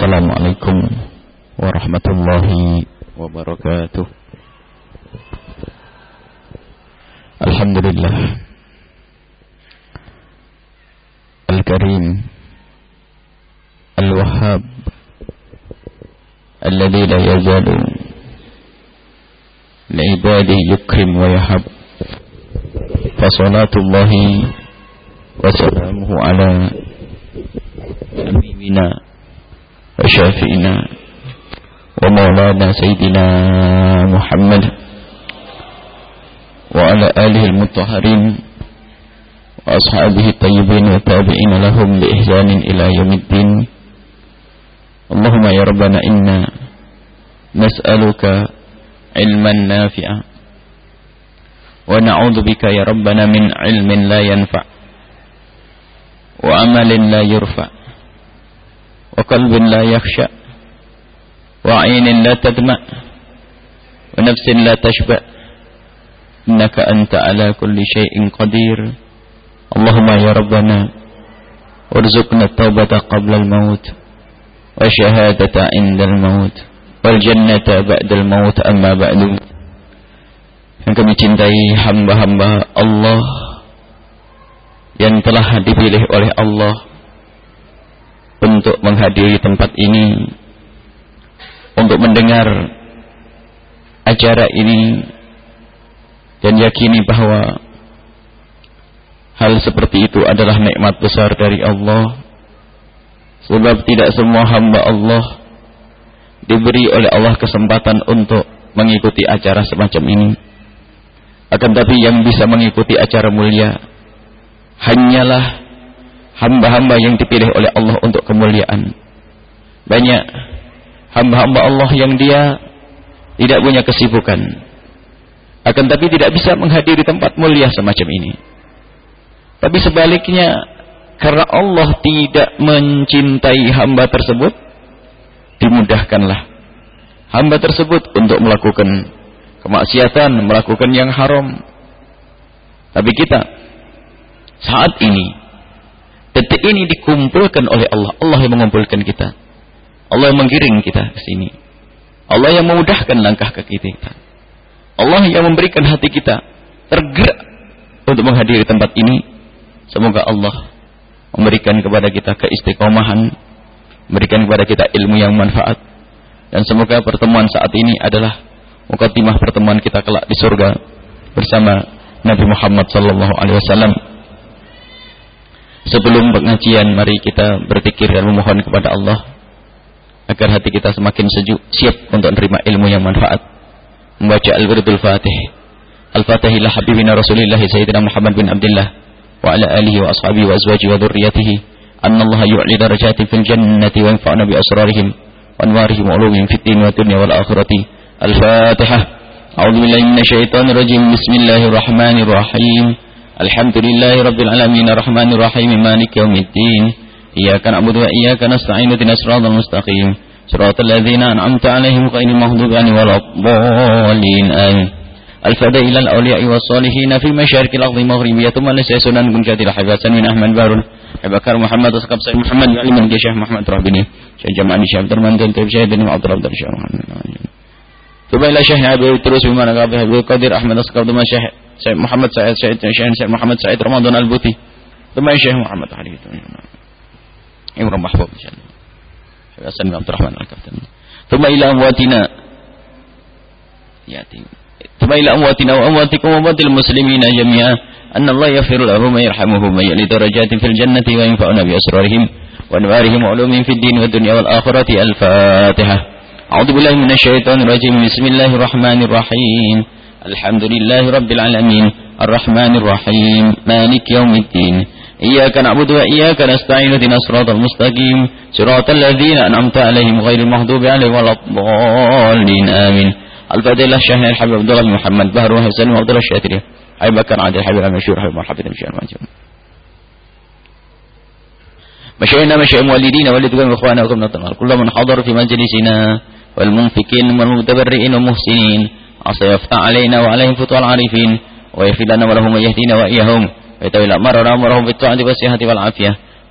Assalamualaikum warahmatullahi wabarakatuh. Alhamdulillah Al-Karim Al-Wahhab alladzi la yazalu li'ibadihi yukrim wa yahab. Fasalatullahi wa salamuhu ala habibina wa syafi'ina wa maulana sayyidina Muhammad wa ala alihi al-mutahharin wa ashabihi tayyibin wa tabi'ina lahum bi ihsanin ila yaumiddin. Allahumma ya rabbana inna nas'aluka ilman nafi'a wa na'udzu bika ya rabbana min ilmin la yanfa' wa amalin la yurfa' wa qalbin la yakhsha wa 'ainin la tadma' wa nafsin la tashba' innaka anta ala kulli syai'in qadir. Allahumma ya rabbana urzuqna taubata qabla al-maut wa syahadata 'inda al-maut wal jannata ba'da al-maut. Amma ba'du. Yang kami cintai hamba-hamba Allah yang telah dipilih oleh Allah untuk menghadiri tempat ini, untuk mendengar acara ini, dan yakini bahwa hal seperti itu adalah nikmat besar dari Allah, sebab tidak semua hamba Allah diberi oleh Allah kesempatan untuk mengikuti acara semacam ini. Akan tapi yang bisa mengikuti acara mulia hanyalah hamba-hamba yang dipilih oleh Allah untuk kemuliaan. Banyak hamba-hamba Allah yang dia tidak punya kesibukan, akan tapi tidak bisa menghadiri tempat mulia semacam ini. Tapi sebaliknya, karena Allah tidak mencintai hamba tersebut, dimudahkanlah hamba tersebut untuk melakukan kemaksiatan, melakukan yang haram. Tapi kita saat ini, detik ini dikumpulkan oleh Allah. Allah yang mengumpulkan kita, Allah yang menggiring kita ke sini, Allah yang memudahkan langkah kaki kita, Allah yang memberikan hati kita tergerak untuk menghadiri tempat ini. Semoga Allah memberikan kepada kita keistiqomahan, memberikan kepada kita ilmu yang manfaat, dan semoga pertemuan saat ini adalah mukaddimah pertemuan kita kelak di surga bersama Nabi Muhammad sallallahu alaihi wasallam. Sebelum pengajian, mari kita berzikir dan memohon kepada Allah agar hati kita semakin sejuk, siap untuk menerima ilmu yang manfaat. Membaca Al-Wirdul Fatih. Al-Fatih ila habibina Rasulillah Sayyidina Muhammad bin Abdullah wa ala alihi wa ashabihi wa azwajihi wa dhurriyyatihi anna Allah yu'li darajatin fil jannati wa yanfa'una bi asrarihim wa anwarihim wa ulumihim fid din wa dunya wal akhirati. Al-Fatihah. A'udzu billahi minasy syaithanir rajim. Bismillahirrahmanirrahim. Alhamdulillahi rabbil alamin arrahmanir rahim maliki yaumiddin. Iyyaka na'budu wa iyyaka nasta'in ihdinas siratal mustaqim siratal ladzina an'amta 'alaihim ghairil maghdubi 'alaihim waladdallin. Amin. Al-fadha ilal awliya'i was salihin fi masyariqil ardi maghribiyatum wa laysa sunan kun jadil habasan min Ahmad Barun Abakar Muhammad Asqab Sayyid Muhammad Aliman Syekh Muhammad Rahbini Syekh Jama'ani Syekh Abdurrahman dan Syekh bin Abdul Syekh Muhammad. Coba ila Syekh Abi terus bagaimana Abi Qadir Ahmad Asqab dan Syekh Muhammad Said Syekh Muhammad Said Ramadan Al-Buti dan Syekh Muhammad Ali itu Imam Mahbub insyaallah Syekh Hasan bin Abdurrahman Al-Kaftan. Coba ila amwatina yatim. Coba ila amwatina wa amwatikum wa amwatil muslimina jami'a anna Allah yaghfiru lahum wa yarhamuhum wa ya'li darajatin fil jannati wa yanfa'una bi asrarihim wa anwarihim wa ulumihim fid din wa dunya wal akhirati. Al-Fatihah. A'udzu billahi minasy syaithanir rajim. Bismillahirrahmanirrahim. Alhamdulillahi rabbil alamin arrahmanir rahim maliki yaumiddin. Iyyaka na'budu wa iyyaka nasta'in ihdinas siratal mustaqim siratal ladzina an'amta 'alaihim ghairil maghdubi 'alaihim waladdallin. Amin. Al-Fadilah Syekh Habib Abdullah bin Muhammad Bahru Hasan wa Abdullah Syatiri Habib Bakar Adil Habib Al-Masyhur Habib Marhabin Syekh Majum Masyayina masyayim walidina walidukam ikhwana wa kumnatul kullu man hadar fi majlisina wal munfikin wal mutabarri'in wa muhsinin asayafta alaina wa alaihim futul arifin wa yafidana wa lahum yahdina wa iyahum wa yatawilla marara wa lahum bitta'ati wa sihhati wal afiyah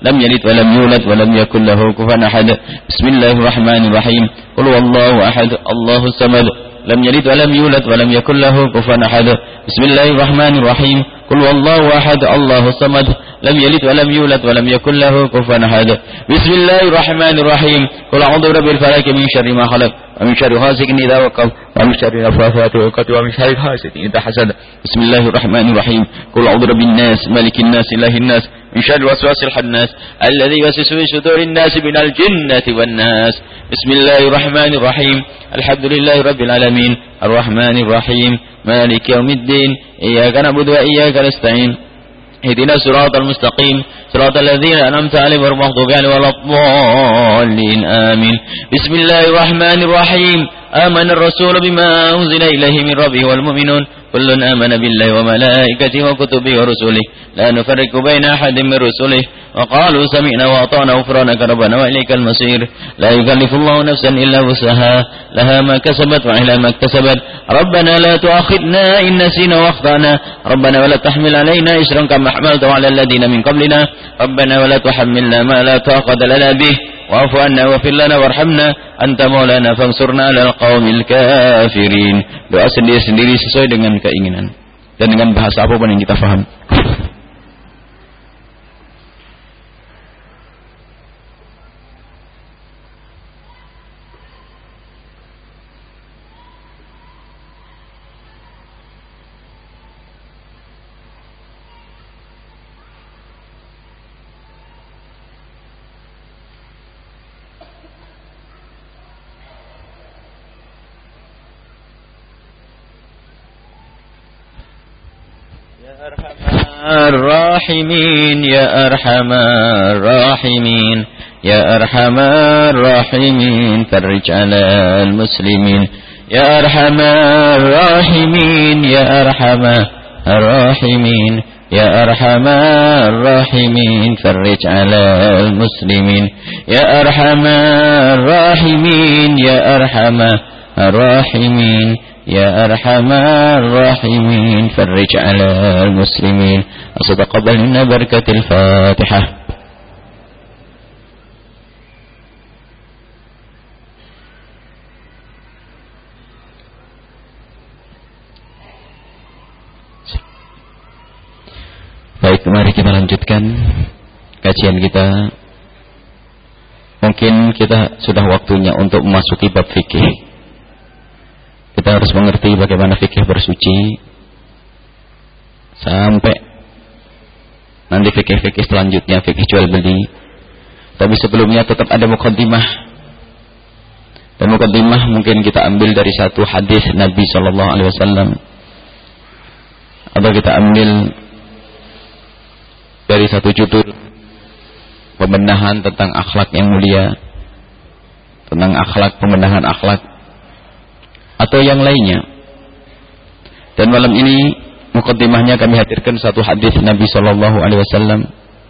لم يلد ولم يولد ولم يكن له كفوا أحد بسم الله الرحمن الرحيم قل هو الله أحد الله الصمد لم يلد ولم يولد ولم يكن له كفوا أحد بسم الله الرحمن الرحيم قل هو الله أحد الله الصمد لم يلد ولم يولد ولم يكن له كفوا أحد بسم الله الرحمن الرحيم قل أعوذ برب الفلق من شر ما خلق ومن شر غاسق إذا وقب ومن شر النفاثات في العقد ومن شر حاسد إذا حسد بسم الله الرحمن الرحيم قل أعوذ برب الناس ملك الناس إله الناس من شر الوسواس الخناس الذي يوسوس في صدور الناس من الجنة والناس بسم الله الرحمن الرحيم الحمد لله رب العالمين الرحمن الرحيم مالك يوم الدين إياك نعبد وإياك نستعين اهدنا الصراط المستقيم صراط الذين أنعمت عليهم غير المغضوب عليهم ولا الضالين آمين بسم الله الرحمن الرحيم آمن الرسول بما أنزل إليه من ربه والمؤمنون كل آمن بالله وملائكته وكتبه ورسله لا نفرق بين أحد من رسله وقالوا سمعنا وأطعنا غفرانك ربنا وإليك المصير لا يكلف الله نفسا إلا وسعها لها ما كسبت وعليها ما اكتسبت ربنا لا تؤاخذنا إن نسينا وأخطأنا ربنا ولا تحمل علينا إصرا كما حملته على الذين من قبلنا ربنا ولا تحملنا ما لا طاقة لنا به واعف عنا واغفر لنا وارحمنا أنت مولانا فانصرنا على القوم الكافرين. Doa sendiri-sendiri sesuai dengan keinginan dan dengan bahasa apapun yang kita paham. الراحمين يا أرحم الراحمين يا أرحم الراحمين فرج على المسلمين يا أرحم الراحمين يا أرحم الراحمين يا أرحم الراحمين فرج على المسلمين يا أرحم الراحمين يا أرحم الراحمين يا أرحم الراحمين فرج على المسلمين أتقبل منا بركة الفاتحة. Baik, mari kita lanjutkan kajian kita. Mungkin kita sudah waktunya untuk memasuki bab fikih. Kita harus mengerti bagaimana fikih bersuci sampai nanti fikih-fikih selanjutnya, fikih jual beli. Tapi sebelumnya tetap ada muqaddimah. Dan muqaddimah mungkin kita ambil dari satu hadis Nabi SAW, atau kita ambil dari satu judul pembenahan tentang akhlak yang mulia, tentang akhlak, pembenahan akhlak, atau yang lainnya. Dan malam ini muqaddimahnya kami hadirkan satu hadis Nabi SAW.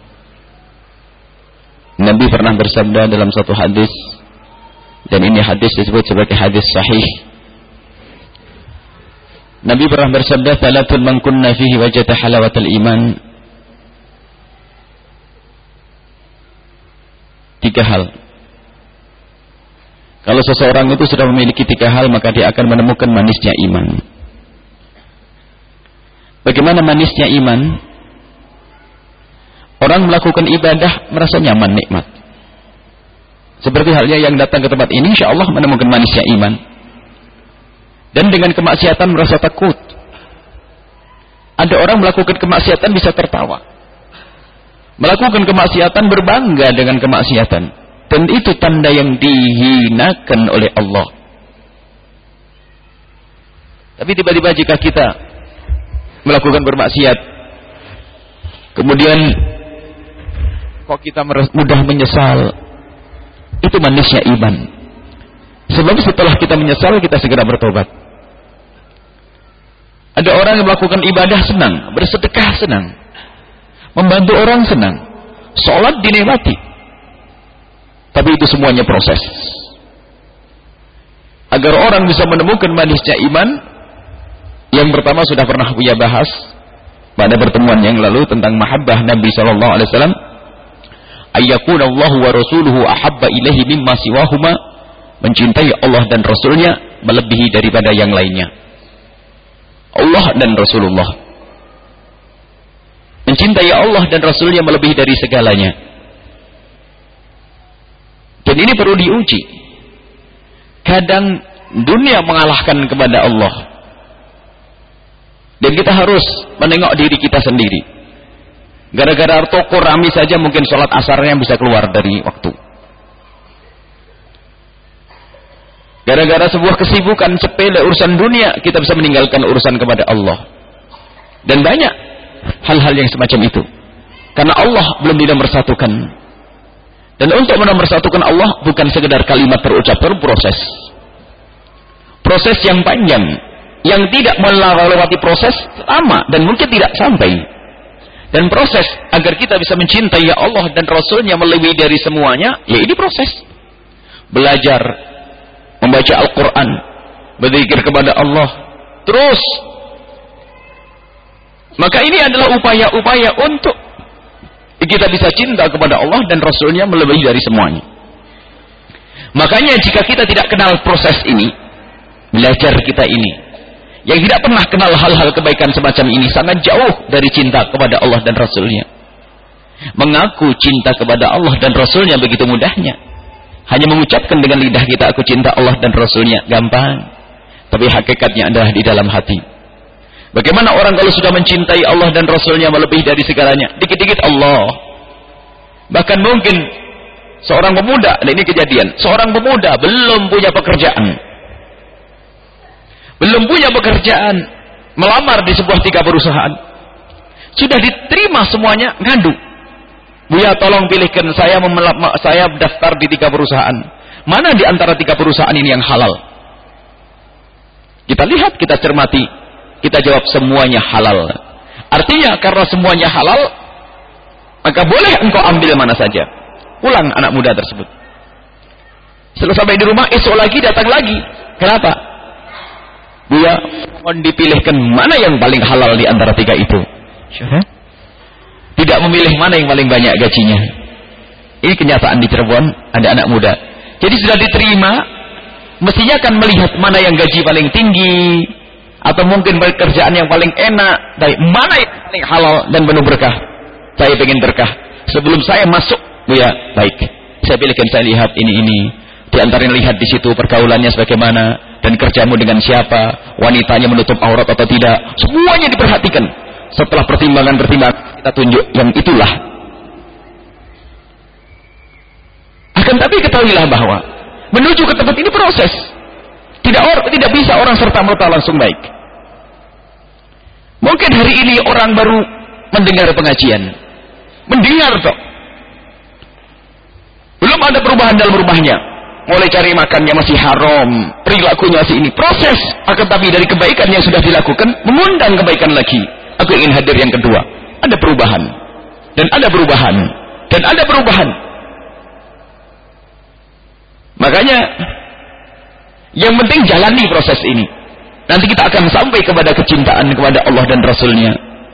Nabi pernah bersabda dalam satu hadis, dan ini hadis disebut sebagai hadis sahih. Nabi pernah bersabda, "Salatun man kunna fihi wajada halawatal iman." Tiga hal. Kalau seseorang itu sudah memiliki tiga hal, maka dia akan menemukan manisnya iman. Bagaimana manisnya iman? Orang melakukan ibadah merasa nyaman, nikmat. Seperti halnya yang datang ke tempat ini, insya Allah menemukan manisnya iman. Dan dengan kemaksiatan merasa takut. Ada orang melakukan kemaksiatan bisa tertawa. Melakukan kemaksiatan berbangga dengan kemaksiatan. Dan itu tanda yang dihinakan oleh Allah. Tapi tiba-tiba jika kita melakukan bermaksiat, kemudian kok kita mudah menyesal, itu manisnya iman. Sebab setelah kita menyesal, kita segera bertobat. Ada orang yang melakukan ibadah senang, bersedekah senang, membantu orang senang, sholat dinikmati. Tapi itu semuanya proses. Agar orang bisa menemukan manisnya iman, yang pertama sudah pernah Buya bahas pada pertemuan yang lalu tentang mahabbah Nabi SAW. Ayyakunallahu wa rasuluhu ahabba ilaihi mimma siwahuma, mencintai Allah dan Rasulnya melebihi daripada yang lainnya. Allah dan Rasulullah, mencintai Allah dan Rasulnya melebihi dari segalanya. Dan ini perlu diuji. Kadang dunia mengalahkan kepada Allah, dan kita harus menengok diri kita sendiri. Gara-gara toko rame saja mungkin sholat asarnya bisa keluar dari waktu. Gara-gara sebuah kesibukan sepele urusan dunia, kita bisa meninggalkan urusan kepada Allah. Dan banyak hal-hal yang semacam itu. Karena Allah belum dinomorsatukan. Dan untuk menomorsatukan Allah bukan sekedar kalimat terucap, perlu proses. Proses yang panjang, yang tidak melewati proses lama dan mungkin tidak sampai. Dan proses agar kita bisa mencintai Allah dan Rasulnya melebihi dari semuanya, ya ini proses. Belajar, membaca Al-Quran, berzikir kepada Allah, terus. Maka ini adalah upaya-upaya untuk kita bisa cinta kepada Allah dan Rasulnya melebihi dari semuanya. Makanya jika kita tidak kenal proses ini, belajar kita ini, yang tidak pernah kenal hal-hal kebaikan semacam ini, sangat jauh dari cinta kepada Allah dan Rasulnya. Mengaku cinta kepada Allah dan Rasulnya begitu mudahnya. Hanya mengucapkan dengan lidah kita, aku cinta Allah dan Rasulnya, gampang. Tapi hakikatnya adalah di dalam hati. Bagaimana orang kalau sudah mencintai Allah dan Rasulnya melebihi dari segalanya, dikit-dikit Allah. Bahkan mungkin seorang pemuda, dan ini kejadian, seorang pemuda belum punya pekerjaan, melamar di sebuah 3 perusahaan, sudah diterima semuanya, ngadu, Buya tolong pilihkan saya daftar di 3 perusahaan, mana di antara 3 perusahaan ini yang halal? Kita lihat, kita cermati, kita jawab semuanya halal. Artinya karena semuanya halal, maka boleh engkau ambil mana saja. Pulang anak muda tersebut. Setelah sampai di rumah, esok lagi datang lagi. Kenapa? Buya, mohon dipilihkan mana yang paling halal di antara 3 itu. Tidak memilih mana yang paling banyak gajinya. Ini kenyataan di Cirebon, ada anak muda. Jadi sudah diterima, mestinya akan melihat mana yang gaji paling tinggi, atau mungkin pekerjaan yang paling enak, baik mana yang paling halal dan penuh berkah. Saya ingin berkah. Sebelum saya masuk, Buya, baik, saya pilihkan, saya lihat ini. Di antaranya lihat di situ pergaulannya sebagaimana, dan kerjamu dengan siapa, wanitanya menutup aurat atau tidak, semuanya diperhatikan. Setelah pertimbangan kita tunjuk yang itulah. Akan tapi ketahuilah bahwa menuju ke tempat ini proses. Tidak bisa orang serta-merta langsung baik. Mungkin hari ini orang baru mendengar pengajian, mendengar toh, belum ada perubahan dalam rumahnya. Mulai cari makannya masih haram, perilakunya masih ini, proses. Akan tapi dari kebaikan yang sudah dilakukan, mengundang kebaikan lagi. Aku ingin hadir yang kedua. Ada perubahan, dan ada perubahan, dan ada perubahan. Makanya yang penting jalani proses ini. Nanti kita akan sampai kepada kecintaan kepada Allah dan Rasulnya.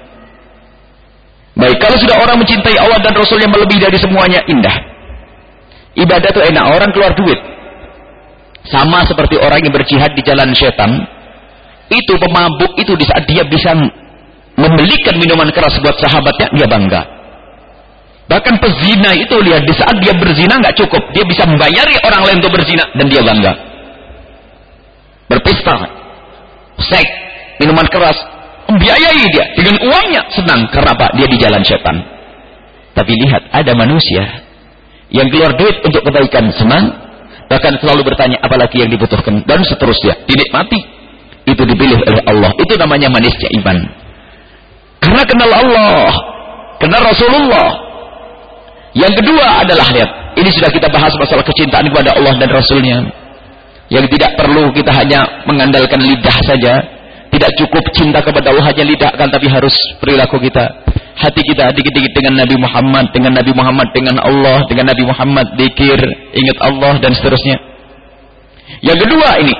Baik, kalau sudah orang mencintai Allah dan Rasulnya melebihi dari semuanya, indah. Ibadah itu enak, orang keluar duit. Sama seperti orang yang berjihad di jalan setan. Itu pemabuk itu di saat dia bisa membelikan minuman keras buat sahabatnya, dia bangga. Bahkan pezina itu lihat, di saat dia berzina nggak cukup, dia bisa membayari orang lain untuk berzina, dan dia bangga. Berpesta, seks, minuman keras, membiayai dia dengan uangnya, senang. Karena apa? Dia di jalan setan. Tapi lihat, ada manusia yang keluar duit untuk kebaikan, senang, bahkan selalu bertanya apalagi yang dibutuhkan, dan seterusnya, dinikmati. Itu dipilih oleh Allah. Itu namanya manisnya iman. Karena kenal Allah, kenal Rasulullah. Yang kedua adalah, lihat, ini sudah kita bahas masalah kecintaan kepada Allah dan Rasulnya, yang tidak perlu kita hanya mengandalkan lidah saja. Tidak cukup cinta kepada Allah hanya lidah, kan, tapi harus perilaku kita, hati kita dikit-dikit dengan Nabi Muhammad, dengan Allah, dengan Nabi Muhammad, zikir, ingat Allah, dan seterusnya. Yang kedua ini,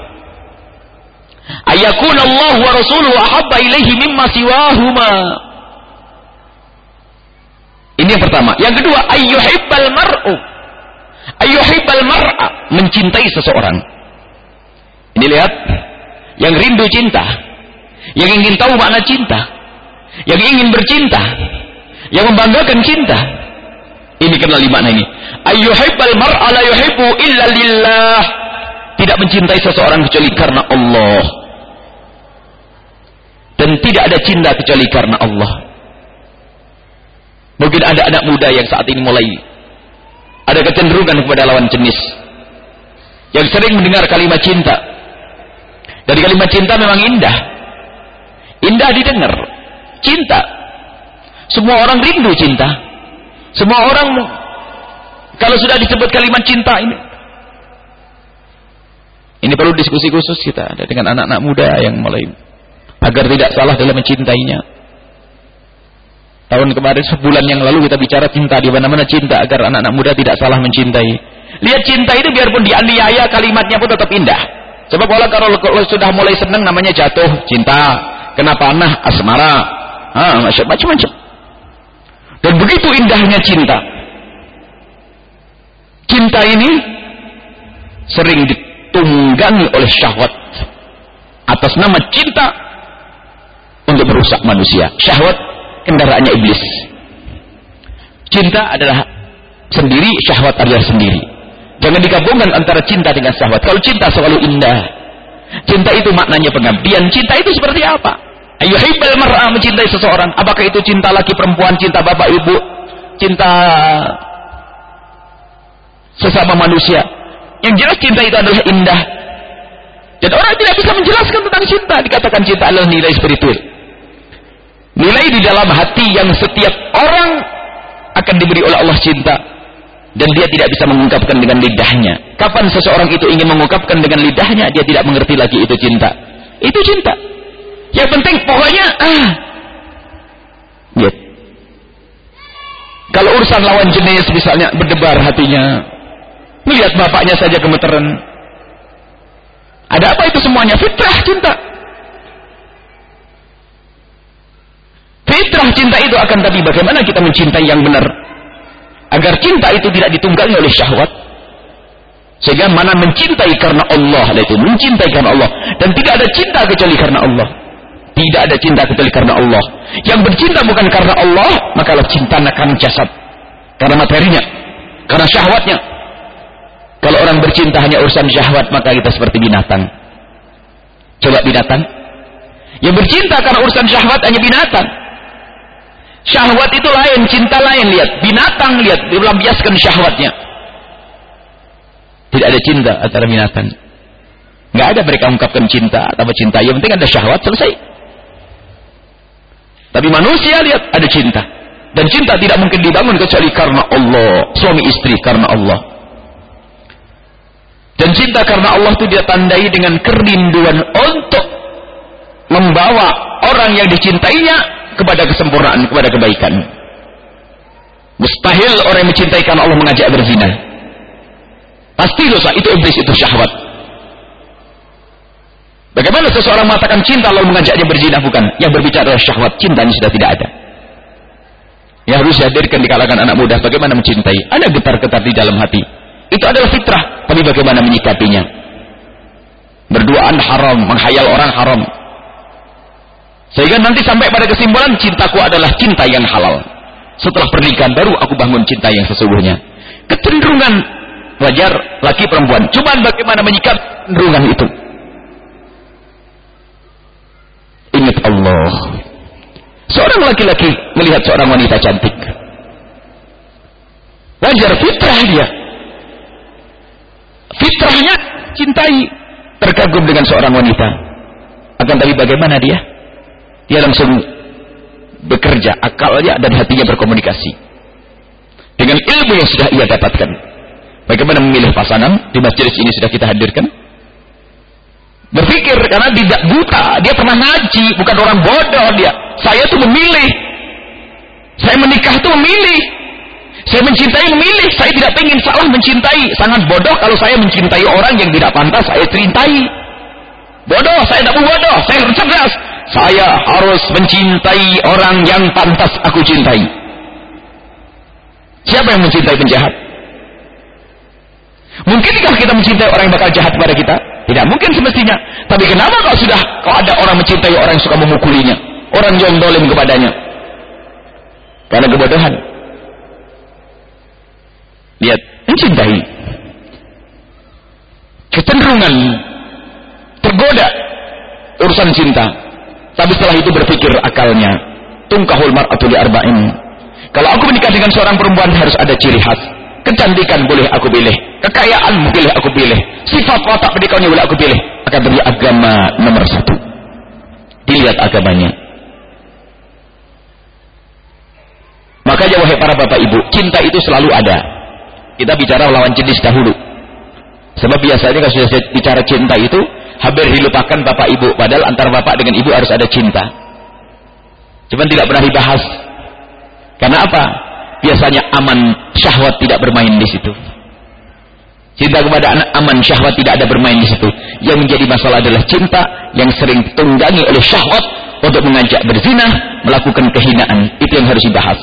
ayakun Allah wa Rasuluhu ahabba ilaihi mimma siwahuma. Ini yang pertama. Yang kedua, ayyuhibbal mar'u. Ayyuhibbal mar'a, mencintai seseorang. Ini lihat, yang rindu cinta, yang ingin tahu makna cinta, yang ingin bercinta, yang membanggakan cinta. Ini kenali makna ini. Ayyuhibbal mar'a la yuhibbu illa lillah. Tidak mencintai seseorang kecuali karena Allah. Dan tidak ada cinta kecuali karena Allah. Mungkin ada anak muda yang saat ini mulai ada kecenderungan kepada lawan jenis, yang sering mendengar kalimat cinta. Dari kalimat cinta memang indah, indah didengar. Cinta, semua orang rindu cinta. Semua orang kalau sudah disebut kalimat cinta ini perlu diskusi khusus kita dengan anak-anak muda yang mulai, agar tidak salah dalam mencintainya. Tahun kemarin, sebulan yang lalu kita bicara cinta, di mana-mana cinta, agar anak-anak muda tidak salah mencintai. Lihat, cinta itu biarpun dianiaya, kalimatnya pun tetap indah. Sebab kalau sudah mulai senang, namanya jatuh cinta, kena panah, asmara, macam-macam. Dan begitu indahnya cinta. Cinta ini sering ditunggangi oleh syahwat atas nama cinta untuk merusak manusia. Syahwat kendaraannya iblis. Cinta adalah sendiri, syahwat adalah sendiri. Jangan digabungkan antara cinta dengan syahwat. Kalau cinta selalu indah, cinta itu maknanya pengabdian. Cinta itu seperti apa? Ayyuhibbal mar'a, mencintai seseorang. Apakah itu cinta laki perempuan, cinta bapak ibu, cinta sesama manusia? Yang jelas cinta itu adalah indah. Dan orang tidak bisa menjelaskan tentang cinta. Dikatakan cinta adalah nilai spiritual, nilai di dalam hati yang setiap orang akan diberi oleh Allah cinta, dan dia tidak bisa mengungkapkan dengan lidahnya. Kapan seseorang itu ingin mengungkapkan dengan lidahnya, dia tidak mengerti lagi itu cinta. Itu cinta. Yang penting pokoknya ya. Kalau urusan lawan jenis misalnya, berdebar hatinya, melihat bapaknya saja gemeteran. Ada apa itu semuanya? Fitrah cinta. Fitrah cinta itu akan, tapi bagaimana kita mencintai yang benar, agar cinta itu tidak ditunggangi oleh syahwat, sehingga mana mencintai karena Allah, yaitu mencintai karena Allah, dan tidak ada cinta kecuali karena Allah. Tidak ada cinta kecuali karena Allah. Yang bercinta bukan karena Allah, maka cinta karena jasad, karena materinya, karena syahwatnya. Kalau orang bercinta hanya urusan syahwat, maka kita seperti binatang. Coba binatang yang bercinta karena urusan syahwat, hanya binatang. Syahwat itu lain, cinta lain. Lihat, binatang, lihat, melampiaskan syahwatnya. Tidak ada cinta antara binatang. Nggak ada mereka ungkapkan cinta atau cinta. Yang penting ada syahwat, selesai. Tapi manusia, lihat, ada cinta. Dan cinta tidak mungkin dibangun kecuali karena Allah. Suami istri karena Allah. Dan cinta karena Allah itu dia tandai dengan kerinduan untuk membawa orang yang dicintainya kepada kesempurnaan, kepada kebaikan. Mustahil orang yang mencintai karena Allah mengajak berzina. Pasti dosa, itu iblis, itu syahwat. Bagaimana seseorang mengatakan cinta lalu mengajaknya berzina? Bukan. Yang berbicara adalah syahwat. Cintanya sudah tidak ada. Yang harus dihadirkan di kalangan anak muda, bagaimana mencintai. Ada getar-getar di dalam hati. Itu adalah fitrah. Tapi bagaimana menyikapinya? Berduaan haram, menghayal orang haram. Sehingga nanti sampai pada kesimpulan, cintaku adalah cinta yang halal. Setelah pernikahan baru aku bangun cinta yang sesungguhnya. Kecenderungan wajar laki perempuan. Cuman bagaimana menyikapi kecenderungan itu? Ingat Allah. Seorang laki-laki melihat seorang wanita cantik, wajar, fitrah dia. Fitrahnya cintai, terkagum dengan seorang wanita. Akan tapi bagaimana dia? Dia langsung bekerja, akalnya dan hatinya berkomunikasi dengan ilmu yang sudah ia dapatkan. Bagaimana memilih pasangan? Di masjid ini sudah kita hadirkan. Berpikir, karena tidak buta, dia pernah ngaji, bukan orang bodoh dia. Saya tuh memilih, saya menikah tuh memilih, saya mencintai memilih. Saya tidak ingin salah mencintai. Sangat bodoh kalau saya mencintai orang yang tidak pantas saya cintai. Bodoh, saya tidak bodoh, saya harus cerdas. Saya harus mencintai orang yang pantas aku cintai. Siapa yang mencintai penjahat? Mungkinkah kita mencintai orang yang bakal jahat kepada kita? Tidak mungkin semestinya. Tapi kenapa kalau ada orang mencintai orang yang suka memukulinya, orang yang zalim kepadanya? Karena kebodohan. Lihat, mencintai, kecenderungan, tergoda urusan cinta. Tapi setelah itu berpikir akalnya, tungkahul mar'atu li arba'in. Kalau aku menikah dengan seorang perempuan harus ada ciri khas. Kecantikan boleh aku pilih, kekayaan boleh aku pilih, sifat watak pendidikannya boleh aku pilih. Akan tapi agama nomor 1. Dilihat agamanya. Makanya wahai para bapak ibu, cinta itu selalu ada. Kita bicara lawan jenis dahulu. Sebab biasanya kalau sudah bicara cinta itu hampir dilupakan bapak ibu. Padahal antara bapak dengan ibu harus ada cinta. Cuman tidak pernah dibahas. Karena apa? Biasanya aman syahwat tidak bermain di situ. Cinta kepada anak aman syahwat tidak ada bermain di situ. Yang menjadi masalah adalah cinta yang sering ditunggangi oleh syahwat untuk mengajak berzina, melakukan kehinaan. Itu yang harus dibahas.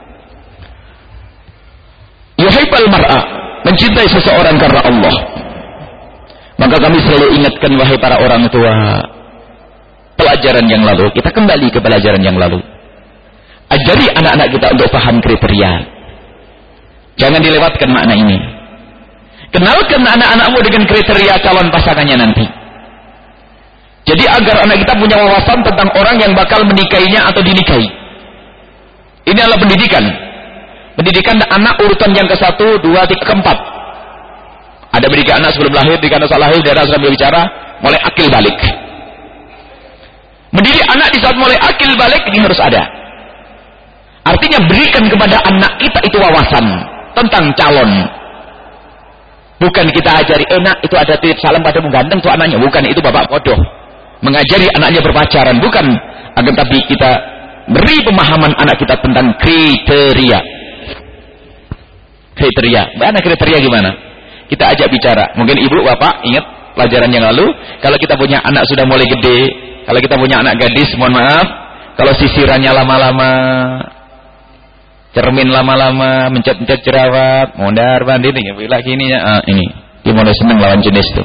Yuhibbul mar'a, mencintai seseorang karena Allah. Maka kami selalu ingatkan wahai para orang tua, pelajaran yang lalu, kita kembali ke pelajaran yang lalu. Ajari anak-anak kita untuk paham kriteria. Jangan dilewatkan makna ini. Kenalkan anak-anakmu dengan kriteria calon pasangannya nanti. Jadi agar anak kita punya wawasan tentang orang yang bakal menikahinya atau dinikahi. Ini adalah pendidikan. Pendidikan anak urutan yang ke-1, 2, 3, ke-4. Ada pendidikan anak sebelum lahir, pendidikan anak lahir, dari anak sudah berbicara, mulai akil balik. Mendidik anak di saat mulai akil balik ini harus ada. Artinya berikan kepada anak kita itu wawasan tentang calon. Bukan kita ajari, enak itu ada titip salam padamu ganteng tuh anaknya. Bukan, itu bapak bodoh. Mengajari anaknya berpacaran, bukan. Agar tapi kita beri pemahaman anak kita tentang kriteria. Kriteria. Mana kriteria gimana? Kita ajak bicara. Mungkin ibu, bapak ingat pelajaran yang lalu. Kalau kita punya anak sudah mulai gede, kalau kita punya anak gadis, mohon maaf, kalau sisirannya lama-lama, cermin lama-lama, mencet-mencet jerawat, mondar mandir nih, bila gini ya, ini dia mulai senang lawan jenis tuh.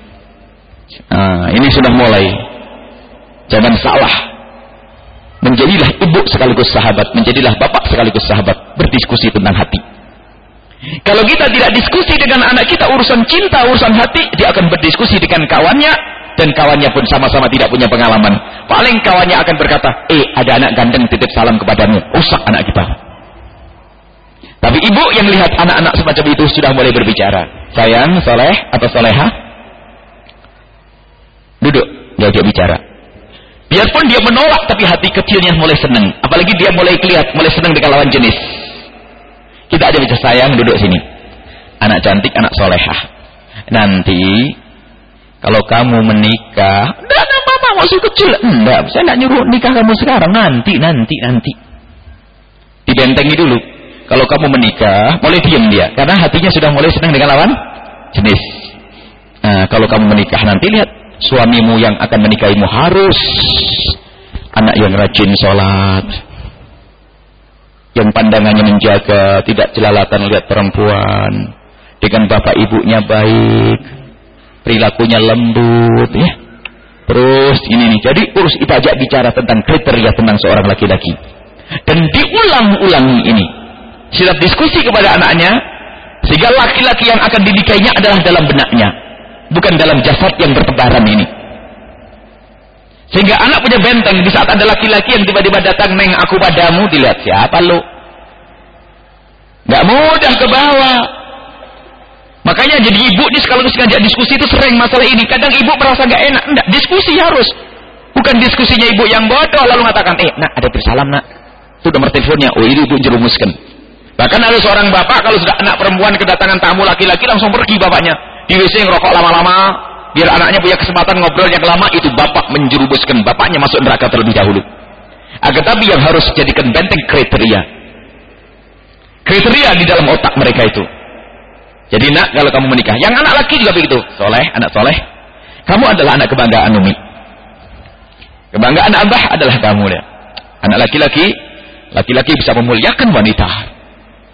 Ini sudah mulai. Jangan salah. Menjadilah ibu sekaligus sahabat, menjadilah bapak sekaligus sahabat, berdiskusi tentang hati. Kalau kita tidak diskusi dengan anak kita urusan cinta, urusan hati, dia akan berdiskusi dengan kawannya, dan kawannya pun sama-sama tidak punya pengalaman. Paling kawannya akan berkata, ada anak ganteng titip salam kepadamu, rusak anak kita. Tapi ibu yang lihat anak-anak semacam itu sudah mulai berbicara. Sayang, soleh atau soleha? Duduk, diajak bicara. Biarpun dia menolak, tapi hati kecilnya mulai senang. Apalagi dia mulai kelihatan, mulai senang dengan lawan jenis. Kita aja bicara, sayang, duduk sini. Anak cantik, anak solehah. Nanti, kalau kamu menikah, enggak, mama masih kecil. Enggak, saya enggak nyuruh nikah kamu sekarang. Nanti. Dibentengi dulu. Kalau kamu menikah, mulai diam dia. Karena hatinya sudah mulai senang dengan lawan jenis. Kalau kamu menikah nanti, lihat. Suamimu yang akan menikahimu harus anak yang rajin sholat, yang pandangannya menjaga, tidak jelalatan lihat perempuan, dengan bapak ibunya baik, perilakunya lembut, ya. Terus ini nih. Jadi kita ajak bicara tentang kriteria tentang seorang laki-laki. Dan diulang-ulangi ini. Setiap diskusi kepada anaknya, sehingga laki-laki yang akan dinikahinya adalah dalam benaknya, bukan dalam jasad yang bertebaran ini. Sehingga anak punya benteng. Di saat ada laki-laki yang tiba-tiba datang, neng aku padamu, dilihat siapa lo. Gak mudah ke bawah. Makanya jadi ibu ini sekaligus ngajak diskusi itu sering masalah ini. Kadang ibu merasa gak enak. Enggak, diskusi harus. Bukan diskusinya ibu yang bodoh lalu mengatakan, nak ada bersalam nak, itu nomor teleponnya. Oh, ini ibu jerumuskan. Bahkan ada seorang bapak kalau sudah anak perempuan kedatangan tamu laki-laki langsung pergi bapaknya. Di WC ngerokok lama-lama, biar anaknya punya kesempatan ngobrol yang lama, itu bapak menjerumuskan bapaknya masuk neraka terlebih dahulu. Agar tapi yang harus jadikan benteng kriteria. Kriteria di dalam otak mereka itu. Jadi nak, kalau kamu menikah, yang anak laki juga begitu. Soleh, anak soleh. Kamu adalah anak kebanggaan Umi. Kebanggaan Abah adalah kamu ya. Anak laki-laki bisa memuliakan wanita.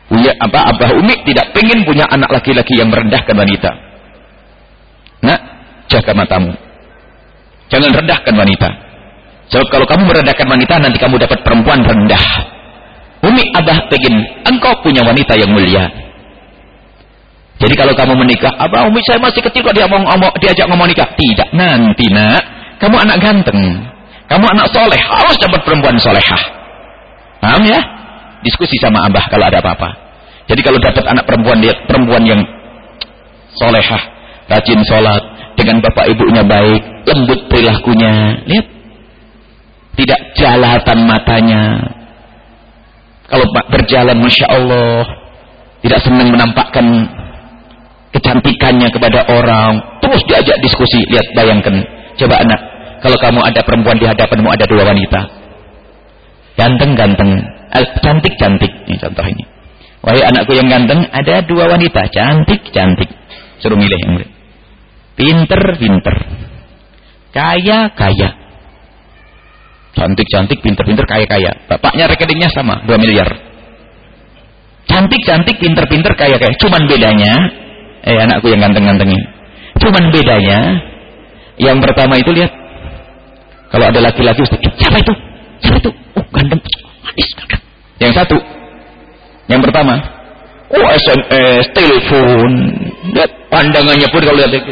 Abah Umi tidak pengen punya anak laki-laki yang merendahkan wanita. Nah, jaga matamu. Jangan rendahkan wanita. Sebab kalau kamu merendahkan wanita, nanti kamu dapat perempuan rendah. Umi, Abah pengen engkau punya wanita yang mulia. Jadi kalau kamu menikah, Abah Umi saya masih kecil kok diajak ngomong nikah. Tidak, nanti nak, kamu anak ganteng, kamu anak soleh, harus dapat perempuan solehah. Paham ya? Diskusi sama Abah kalau ada apa-apa. Jadi kalau dapat anak perempuan, lihat perempuan yang solehah, rajin sholat, dengan bapak ibunya baik, lembut perilakunya, lihat, tidak jalatan matanya. Kalau berjalan, masya Allah, tidak senang menampakkan kecantikannya kepada orang, terus diajak diskusi. Lihat, bayangkan, coba anak, kalau kamu ada perempuan di hadapanmu, ada dua wanita, ganteng-ganteng, cantik-cantik, ini contoh ini. Wahai anakku yang ganteng, ada dua wanita, cantik-cantik, suruh milih yang milih. Pinter-pinter, kaya-kaya, cantik-cantik, pinter-pinter, kaya-kaya. Bapaknya rekeningnya sama, 2 miliar. Cantik-cantik, pinter-pinter, kaya-kaya. Cuman bedanya, anakku yang ganteng-ganteng ini, cuman bedanya, yang pertama itu lihat, kalau ada laki-laki, siapa itu? Siapa itu? Oh, ganteng, manis, ganteng. Yang satu, yang pertama, SMS, telepon, lihat pandangannya pun kalau lihat,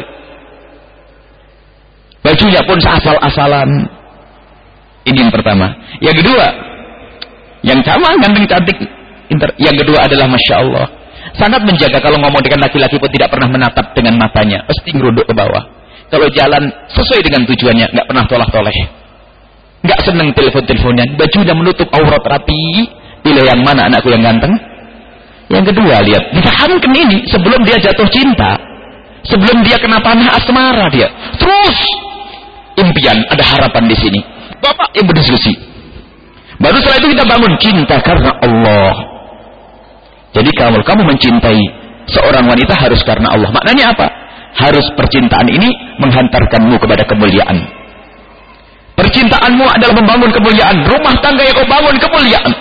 bajunya pun asal-asalan. Ini yang pertama. Yang kedua, yang sama ganteng cantik. Yang kedua adalah masya Allah, sangat menjaga kalau ngomong dengan laki-laki pun tidak pernah menatap dengan matanya, pasti ngerunduk ke bawah. Kalau jalan sesuai dengan tujuannya, nggak pernah toleh-toleh, nggak seneng telepon-teleponnya, bajunya menutup aurat rapi. Pilih yang mana anakku yang ganteng? Yang kedua, lihat, difahamkan ini sebelum dia jatuh cinta, sebelum dia kena panah asmara, dia terus impian, ada harapan di sini. Bapak yang berdiskusi. Baru setelah itu kita bangun cinta karena Allah. Jadi kalau kamu mencintai seorang wanita harus karena Allah. Maknanya apa? Harus percintaan ini menghantarkanmu kepada kemuliaan. Percintaanmu adalah membangun kemuliaan. Rumah tangga yang kau bangun kemuliaan.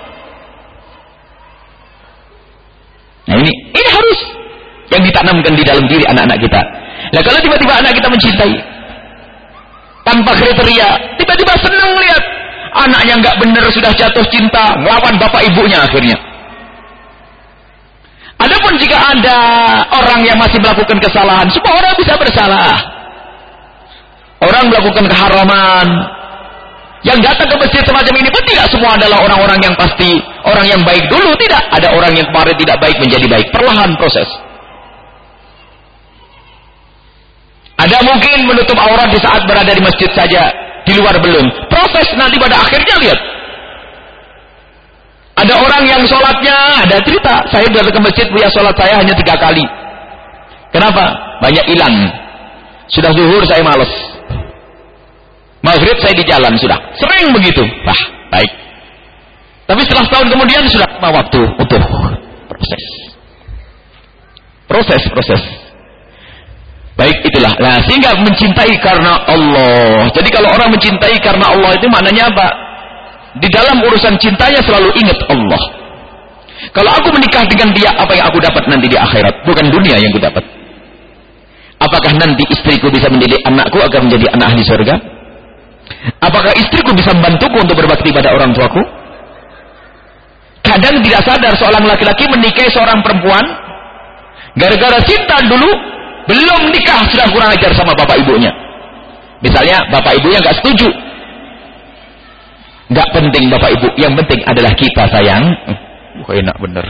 Nah ini harus yang ditanamkan di dalam diri anak-anak kita. Nah kalau tiba-tiba anak kita mencintai tanpa kriteria, tiba-tiba senang lihat anaknya nggak benar, sudah jatuh cinta, ngelawan bapak ibunya akhirnya. Adapun jika ada orang yang masih melakukan kesalahan, semua orang bisa bersalah. Orang melakukan keharaman, yang datang ke masjid semacam ini pun tidak semua adalah orang-orang yang pasti, orang yang baik dulu, tidak. Ada orang yang kemarin tidak baik menjadi baik, perlahan proses. Ada mungkin menutup aurat di saat berada di masjid saja, di luar belum. Proses nanti pada akhirnya lihat. Ada orang yang sholatnya, ada cerita, saya datang ke masjid, punya sholat saya hanya 3 kali. Kenapa? Banyak hilang. Sudah zuhur saya malas. Maghrib saya di jalan sudah. Sering begitu. Wah, baik. Tapi setelah setahun kemudian sudah lama waktu untuk proses. Baik, itulah. Nah, sehingga mencintai karena Allah. Jadi kalau orang mencintai karena Allah itu maknanya apa? Di dalam urusan cintanya selalu ingat Allah. Kalau aku menikah dengan dia, apa yang aku dapat nanti di akhirat? Bukan dunia yang aku dapat. Apakah nanti istriku bisa mendidik anakku agar menjadi anak ahli surga? Apakah istriku bisa membantuku untuk berbakti pada orang tuaku? Kadang tidak sadar seorang laki-laki menikahi seorang perempuan gara-gara cinta dulu, belum nikah sudah kurang ajar sama bapak ibunya. Misalnya bapak ibunya nggak setuju. Nggak penting bapak ibu, yang penting adalah kita sayang. Enak bener.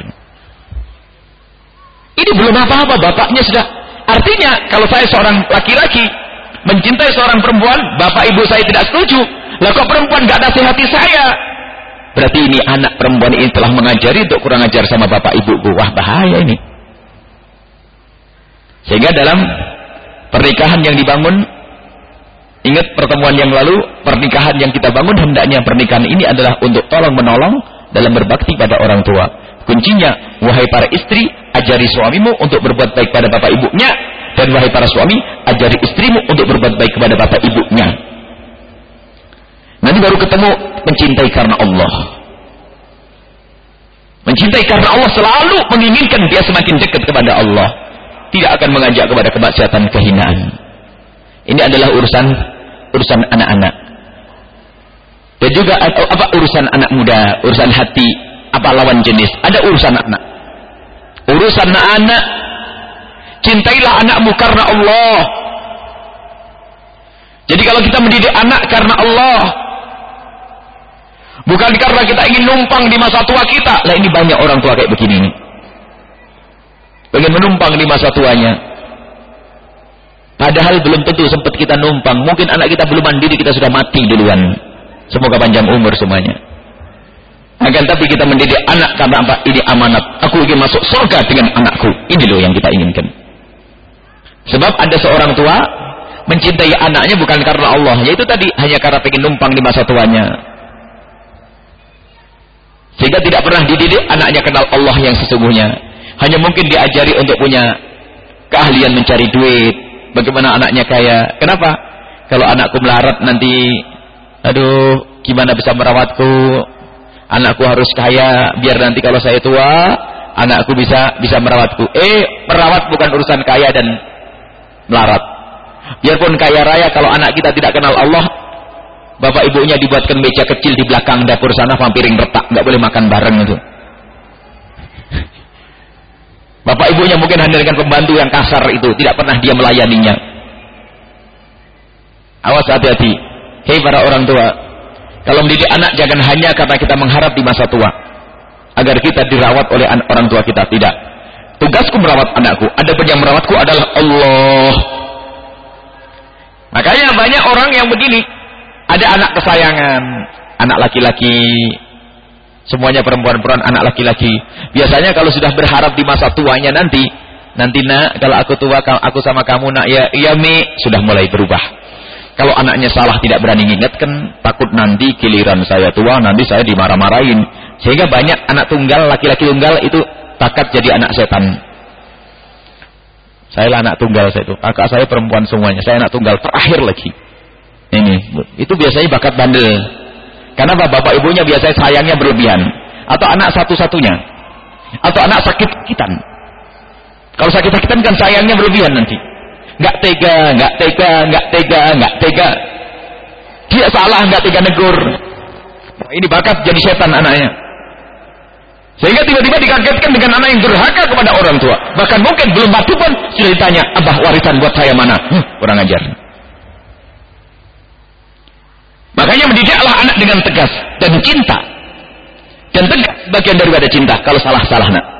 Ini belum apa-apa, bapaknya sudah. Artinya kalau saya seorang laki-laki mencintai seorang perempuan, bapak ibu saya tidak setuju. Lah kok perempuan nggak nasihati saya? Berarti ini anak perempuan ini telah mengajari untuk kurang ajar sama bapak ibuku. Wah, bahaya ini. Sehingga dalam pernikahan yang dibangun, ingat pertemuan yang lalu, pernikahan yang kita bangun hendaknya pernikahan ini adalah untuk tolong menolong dalam berbakti pada orang tua. Kuncinya, wahai para istri, ajari suamimu untuk berbuat baik pada bapak ibunya, dan wahai para suami, ajari istrimu untuk berbuat baik kepada bapak ibunya. Nanti baru ketemu mencintai karena Allah. mencintai karena Allah, selalu menginginkan dia semakin dekat kepada Allah, tidak akan mengajak kepada kemaksiatan, kehinaan. Ini adalah urusan anak-anak. Dan juga apa urusan anak muda, urusan hati, apa lawan jenis, ada urusan anak. Urusan anak, cintailah anakmu karena Allah. Jadi kalau kita mendidik anak karena Allah, bukan karena kita ingin numpang di masa tua kita. Lah ini banyak orang tua kayak begini nih. Pengen menumpang di masa tuanya. Padahal belum tentu sempat kita numpang. Mungkin anak kita belum mandiri, kita sudah mati duluan. Semoga panjang umur semuanya. Akan tapi kita mendidik anak karena apa? Ini amanat. Aku ingin masuk surga dengan anakku. Ini loh yang kita inginkan. Sebab ada seorang tua mencintai anaknya bukan karena Allah, yaitu tadi hanya karena pengen numpang di masa tuanya. Sehingga tidak pernah dididik anaknya kenal Allah yang sesungguhnya. Hanya mungkin diajari untuk punya keahlian mencari duit. Bagaimana anaknya kaya. Kenapa? Kalau anakku melarat nanti, aduh, gimana bisa merawatku? Anakku harus kaya, biar nanti kalau saya tua, anakku bisa merawatku. Merawat bukan urusan kaya dan melarat. Biarpun kaya raya, kalau anak kita tidak kenal Allah, bapak ibunya dibuatkan meja kecil di belakang dapur sana, piring retak, nggak boleh makan bareng itu. Bapak ibunya mungkin hadirkan pembantu yang kasar itu, tidak pernah dia melayaninya. Awas, hati-hati. Hei para orang tua, kalau mendidik anak jangan hanya karena kita mengharap di masa tua agar kita dirawat oleh orang tua kita, tidak. Tugasku merawat anakku, adapun yang merawatku adalah Allah. Makanya banyak orang yang begini, ada anak kesayangan, anak laki-laki, semuanya perempuan-perempuan, anak laki-laki. Biasanya kalau sudah berharap di masa tuanya nanti nak, kalau aku tua, aku sama kamu nak, ya Mi, sudah mulai berubah. Kalau anaknya salah tidak berani mengingatkan, takut nanti giliran saya tua, nanti saya dimarah-marahin. Sehingga banyak anak tunggal, laki-laki tunggal itu takat jadi anak setan. Saya lah anak tunggal, saya itu kakak saya perempuan semuanya, saya anak tunggal terakhir lagi. Ini itu biasanya bakat bandel. Karena bapak ibunya biasanya sayangnya berlebihan, atau anak satu-satunya, atau anak sakit-sakitan. Kalau sakit-sakitan kan sayangnya berlebihan nanti. Nggak tega. Dia salah, nggak tega negur. Ini bakat jadi setan anaknya. Sehingga tiba-tiba dikagetkan dengan anak yang durhaka kepada orang tua. Bahkan mungkin belum mati pun sudah ditanya, abah warisan buat saya mana? Kurang ajar. Makanya mendidiklah anak dengan tegas dan cinta. Dan tegas bagian daripada cinta. Kalau salah nak.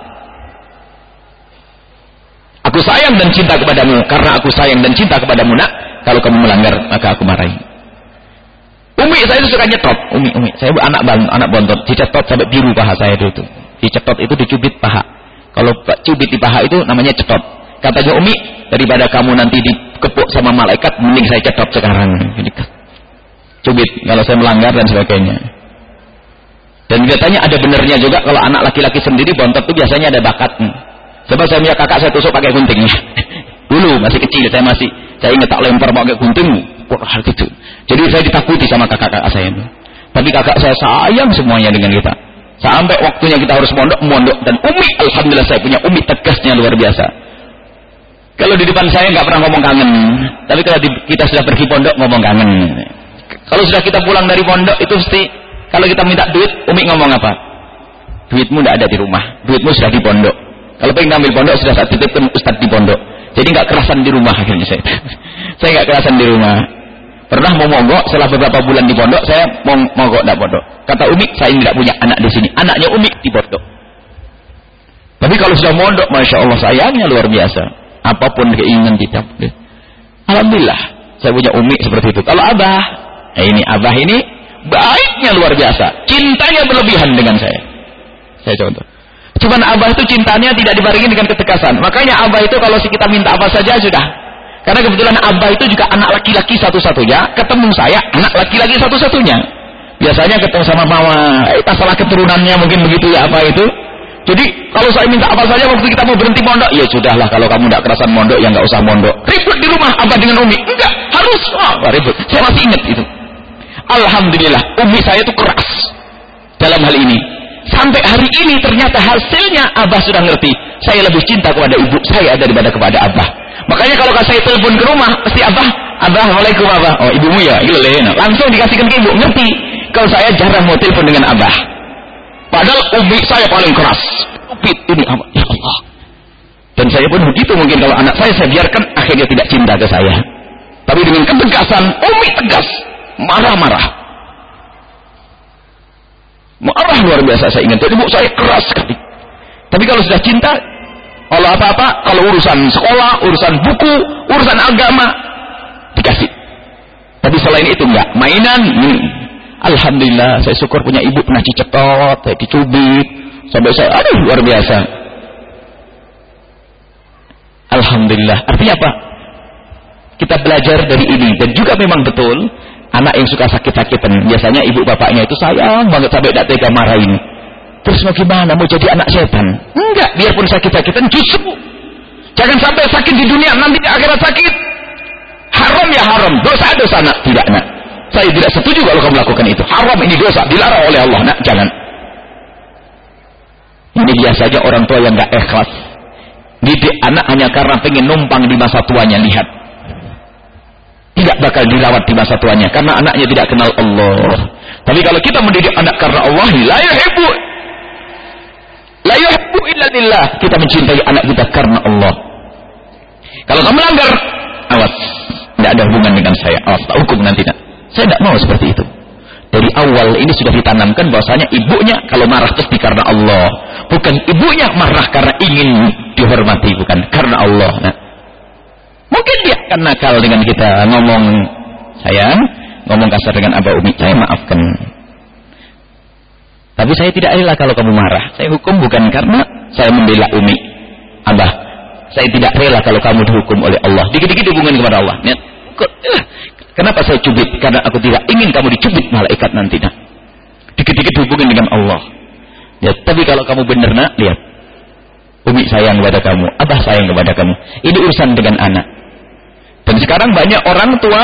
Aku sayang dan cinta kepadamu. Karena aku sayang dan cinta kepadamu nak. Kalau kamu melanggar maka aku marahi. Umi saya itu suka nyetot. Umi saya anak bontot. Dicetot sampai biru paha saya itu. Dicetot itu dicubit paha. Kalau cubit di paha itu namanya cetot. Katanya Umi, daripada kamu nanti dikepuk sama malaikat, mending saya cetot sekarang. Jadi cubit kalau saya melanggar dan sebagainya. Dan katanya ada benernya juga kalau anak laki-laki sendiri bontot itu biasanya ada bakatnya. Sebab saya punya kakak saya tusuk pakai gunting. Dulu masih kecil saya ingat tak lempar pakai gunting. Hal itu. Jadi saya ditakuti sama kakak-kakak saya itu. Tapi kakak saya sayang semuanya dengan kita. Sampai waktunya kita harus mondok. Dan Umi, alhamdulillah saya punya Umi tegasnya luar biasa. Kalau di depan saya nggak pernah ngomong kangen. Tapi kalau kita sudah pergi pondok ngomong kangen. Kalau sudah kita pulang dari pondok itu mesti, kalau kita minta duit, Umi ngomong apa? Duitmu nggak ada di rumah. Duitmu sudah di pondok. Kalau pengen ngambil pondok sudah saat titipkan Ustadz di pondok. Jadi nggak kerasan di rumah akhirnya saya. Saya nggak kerasan di rumah. Pernah mau mogok, setelah beberapa bulan di pondok, saya mau mogok tidak pondok. Kata Umi, saya tidak punya anak di sini. Anaknya Umi di pondok. Tapi kalau sudah mondok, Masya Allah sayangnya luar biasa. Apapun keinginan kita. Alhamdulillah, saya punya Umi seperti itu. Kalau abah ini baiknya luar biasa. Cintanya berlebihan dengan saya. Saya contoh. Cuman abah itu cintanya tidak dibarengi dengan ketegasan. Makanya abah itu kalau kita minta apa saja sudah. Karena kebetulan abah itu juga anak laki-laki satu-satunya, ketemu saya anak laki-laki satu-satunya. Biasanya ketemu sama mama, masalah keturunannya mungkin begitu ya apa itu. Jadi kalau saya minta apa saja waktu kita mau berhenti mondok, ya sudahlah kalau kamu tidak kerasan mondok ya nggak usah mondok. Ribut di rumah abah dengan Umi, enggak harus ribut. Saya masih ingat itu. Alhamdulillah Umi saya itu keras dalam hal ini. Sampai hari ini ternyata hasilnya Abah sudah ngerti. Saya lebih cinta kepada ibu saya daripada kepada Abah. Makanya kalau saya telepon ke rumah, pasti Abah, Waalaikum Abah. Oh, ibumu ya? Langsung dikasihkan ke ibu. Ngerti kalau saya jarang mau telepon dengan Abah. Padahal umi saya paling keras. Ini Abah. Ya Allah. Dan saya pun begitu, mungkin kalau anak saya biarkan, akhirnya tidak cinta ke saya. Tapi dengan ketegasan, umi tegas, marah-marah. Marah luar biasa saya ingat. Ibu saya keras sekali. Tapi kalau sudah cinta, kalau apa-apa, kalau urusan sekolah, urusan buku, urusan agama, dikasih. Tapi selain itu enggak. Mainan, alhamdulillah, saya syukur punya ibu pernah dicetot, saya dicubit, sampai saya, aduh luar biasa. Alhamdulillah. Artinya apa? Kita belajar dari ini. Dan juga memang betul, anak yang suka sakit-sakitan, biasanya ibu bapaknya itu sayang banget sampai tidak tega marahin. Terus mau gimana? Mau jadi anak setan? Enggak, biarpun sakit-sakitan justru jangan sampai sakit di dunia, nanti di akhirat sakit. Haram ya haram, dosa-dosa nak. Tidak nak, saya tidak setuju kalau kamu lakukan itu. Haram, ini dosa, dilarang oleh Allah nak, jangan. Ini biasanya orang tua yang enggak ikhlas didik anak hanya karena pengen numpang di masa tuanya. Lihat, tidak bakal dirawat di masa tuanya karena anaknya tidak kenal Allah. Tapi kalau kita mendidik anak karena Allah, la yuhibbu illa lillah, kita mencintai anak kita karena Allah. Kalau kamu melanggar, awas, tidak ada hubungan dengan saya, awas, tak hukum nanti nak. Saya tidak mau seperti itu. Dari awal ini sudah ditanamkan bahwasanya ibunya kalau marah pasti karena Allah, bukan ibunya marah karena ingin dihormati, bukan karena Allah. Nah, mungkin dia akan nakal dengan kita, ngomong sayang, ngomong kasar dengan Abah Umi, saya maafkan. Tapi saya tidak rela kalau kamu marah. Saya hukum bukan karena saya membela Umi, Abah. Saya tidak rela kalau kamu dihukum oleh Allah. Dikit-dikit hubungan kepada Allah. Kenapa saya cubit? Karena aku tidak ingin kamu dicubit malaikat nanti. Nah, dikit-dikit hubungan dengan Allah. Ya, tapi kalau kamu benar nak, lihat, Umi sayang kepada kamu, Abah sayang kepada kamu. Ini urusan dengan anak. Dan sekarang banyak orang tua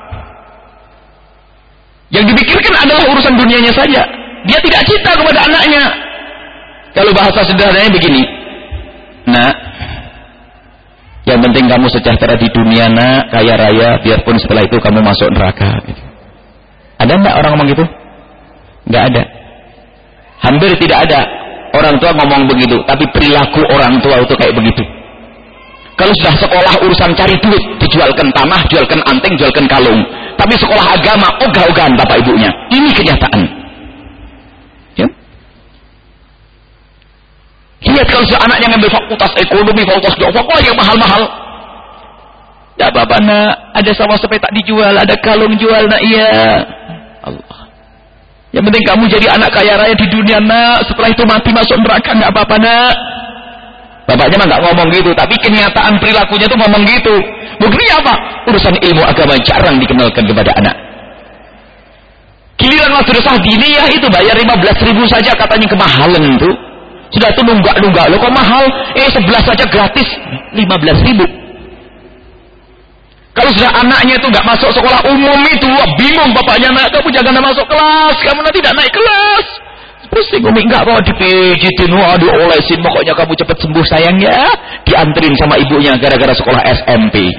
yang dipikirkan adalah urusan dunianya saja. Dia tidak cinta kepada anaknya. Kalau bahasa sederhananya begini, nak, yang penting kamu sejahtera di dunia nak, kaya raya, biarpun setelah itu kamu masuk neraka. Ada enggak orang ngomong gitu? Enggak ada. Hampir tidak ada orang tua ngomong begitu, tapi perilaku orang tua itu kayak begitu. Kalau sudah sekolah urusan cari duit, dijualkan tanah, jualkan anting, jualkan kalung. Tapi sekolah agama, ogah-ogahan bapak ibunya. Ini kenyataan. Ya? Lihat kalau si anaknya ngambil fakultas ekonomi, fakultas geografi, yang mahal-mahal. Ya bapak nak, ada sawah sepetak dijual, ada kalung jual nak, iya. Allah. Yang penting kamu jadi anak kaya raya di dunia nak, setelah itu mati masuk neraka, nggak apa-apa nak. Bapaknya mah nggak ngomong gitu, tapi kenyataan perilakunya tuh ngomong gitu. Buktinya apa? Urusan ilmu agama jarang dikenalkan kepada anak. Giliran madrasah diniyah itu bayar 15.000 saja katanya kemahalan itu. Sudah itu nunggak-nunggak, lo kok mahal? 11 saja gratis 15.000. Kalau sudah anaknya itu nggak masuk sekolah umum itu, wah, bingung bapaknya, nak kamu jangan masuk kelas, kamu nanti tidak naik kelas. Pusing Umi, nggak mau dipijitin, wah diolesin, pokoknya kamu cepat sembuh sayang ya. Dianterin sama ibunya gara-gara sekolah SMP.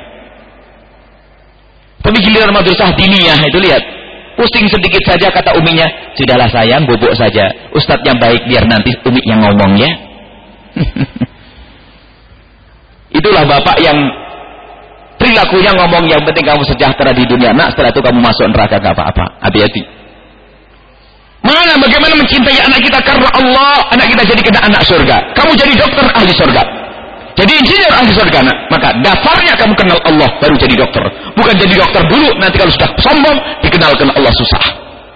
Tapi giliran madrasah diniyah itu lihat, pusing sedikit saja kata uminya, sudahlah sayang, bobok saja. Ustadz yang baik biar nanti Umi yang ngomong ya. Itulah bapak yang perilakunya ngomong yang penting kamu sejahtera di dunia nak, setelah itu kamu masuk neraka gak apa-apa. Hati-hati. Mana bagaimana mencintai anak kita karena Allah, anak kita jadi kena anak surga. Kamu jadi dokter ahli surga, jadi insinyur ahli surga nak. Maka dasarnya kamu kenal Allah baru jadi dokter. Bukan jadi dokter dulu, nanti kalau sudah sombong dikenalkan Allah susah.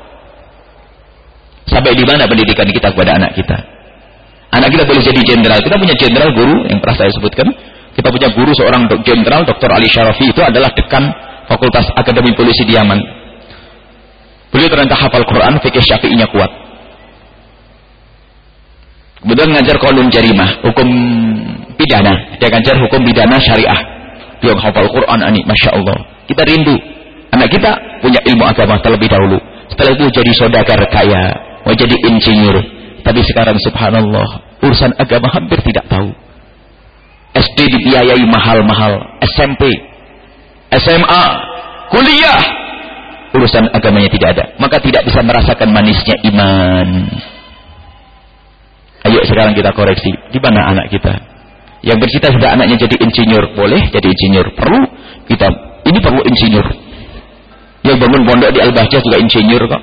Sampai di mana pendidikan kita kepada anak kita? Anak kita boleh jadi jenderal. Kita punya jenderal guru yang pernah saya sebutkan. Kita punya guru seorang jenderal, Dr. Ali Syarafi, itu adalah dekan Fakultas Akademi Polisi di Yaman. Beliau ternyata hafal Quran, fikih Syafi'inya kuat. Kemudian ngajar qanun jarimah, hukum pidana. Dia ngajar hukum pidana syariah. Dia hafal Quran ini, Masya Allah. Kita rindu anak kita punya ilmu agama terlebih dahulu. Setelah itu jadi saudagar kaya, mau jadi insinyur. Tapi sekarang subhanallah, urusan agama hampir tidak tahu. SD dibiayai mahal-mahal, SMP, SMA, kuliah, urusan agamanya tidak ada. Maka tidak bisa merasakan manisnya iman. Ayo sekarang kita koreksi. Di mana anak kita? Yang bercita sudah anaknya jadi insinyur, boleh jadi insinyur. Perlu kita, ini perlu insinyur. Yang bangun pondok di Al-Bahjah juga insinyur kok.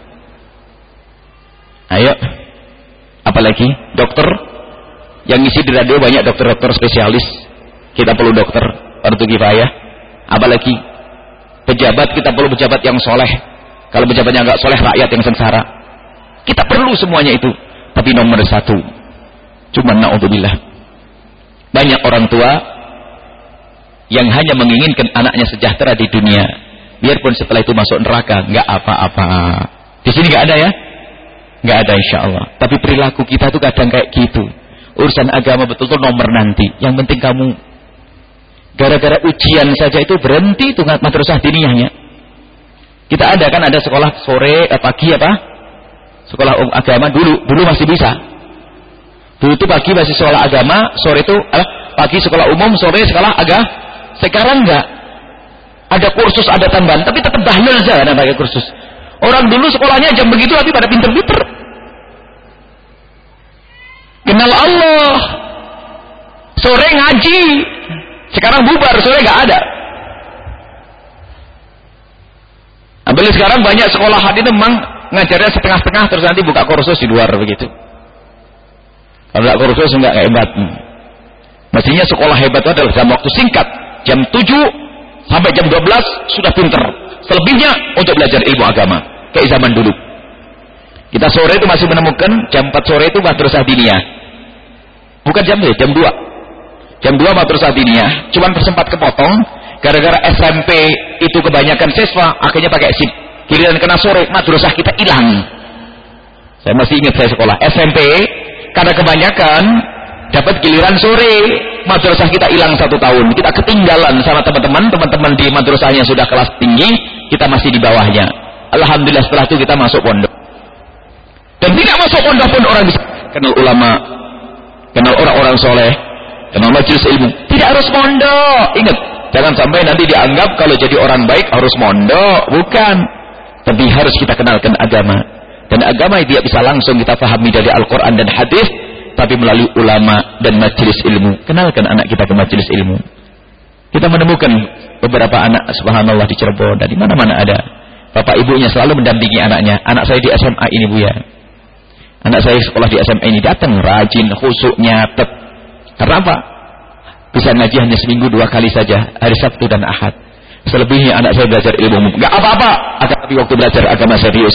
Ayo. Apalagi dokter, yang ngisi di radio banyak dokter-dokter spesialis. Kita perlu dokter, fardu kifayah. Apalagi pejabat, kita perlu pejabat yang soleh. Kalau pejabatnya enggak soleh, rakyat yang sengsara. Kita perlu semuanya itu. Tapi nomor satu, cuma na'udzubillah, banyak orang tua yang hanya menginginkan anaknya sejahtera di dunia, biarpun setelah itu masuk neraka enggak apa-apa. Di sini enggak ada ya? Enggak ada insyaallah. Tapi perilaku kita tuh kadang kayak gitu. Urusan agama betul-betul nomor nanti. Yang penting kamu gara-gara ujian saja itu berhenti tuh madrasah diniyahnya. Kita ada kan, ada sekolah sore, pagi apa? Sekolah agama dulu masih bisa. Dulu itu pagi masih sekolah agama, sore itu pagi sekolah umum, sore sekolah agama. Sekarang enggak. Ada kursus, ada tambahan, tapi tetap bahlul saja ada pakai kursus. Orang dulu sekolahnya jam begitu tapi pada pinter-pinter. Kenal Allah. Sore ngaji. Sekarang bubar, sore enggak ada. Apalagi sekarang banyak sekolah hadis memang ngajarnya setengah-setengah, terus nanti buka kursus di luar begitu. Kalau enggak kursus enggak hebat. Mestinya sekolah hebat itu adalah dalam waktu singkat, jam 7 sampai jam 12 sudah pinter. Selebihnya untuk belajar ilmu agama kayak zaman dulu. Kita sore itu masih menemukan jam 4 sore itu madrasah diniyah. Bukan jam 2, jam 2. Jam 2 madrasah diniyah, cuman sempat kepotong gara-gara SMP itu kebanyakan siswa akhirnya pakai SIP. Giliran kena sore, madrasah kita hilang. Saya masih ingat saya sekolah SMP, karena kebanyakan dapat giliran sore, madrasah kita hilang 1 tahun. Kita ketinggalan sama teman-teman di madrasahnya sudah kelas tinggi, kita masih di bawahnya. Alhamdulillah setelah itu kita masuk pondok. Dan tidak masuk pondok pun orang bisa kenal ulama, kenal orang-orang soleh, kenal majelis ilmu. Tidak harus pondok. Ingat, jangan sampai nanti dianggap kalau jadi orang baik harus mondok. Bukan. Tapi harus kita kenalkan agama. Dan agama tidak bisa langsung kita pahami dari Al-Quran dan hadis, tapi melalui ulama dan majelis ilmu. Kenalkan anak kita ke majelis ilmu. Kita menemukan beberapa anak subhanallah di Cirebon dan di mana-mana ada. Bapak ibunya selalu mendampingi anaknya. Anak saya di SMA ini Bu ya. Anak saya sekolah di SMA ini datang rajin, khusyuk, nyatet. Kenapa? Bisa ngaji hanya seminggu 2 kali saja, hari Sabtu dan Ahad. Selebihnya anak saya belajar ilmu. Enggak apa-apa, tapi waktu belajar agama serius.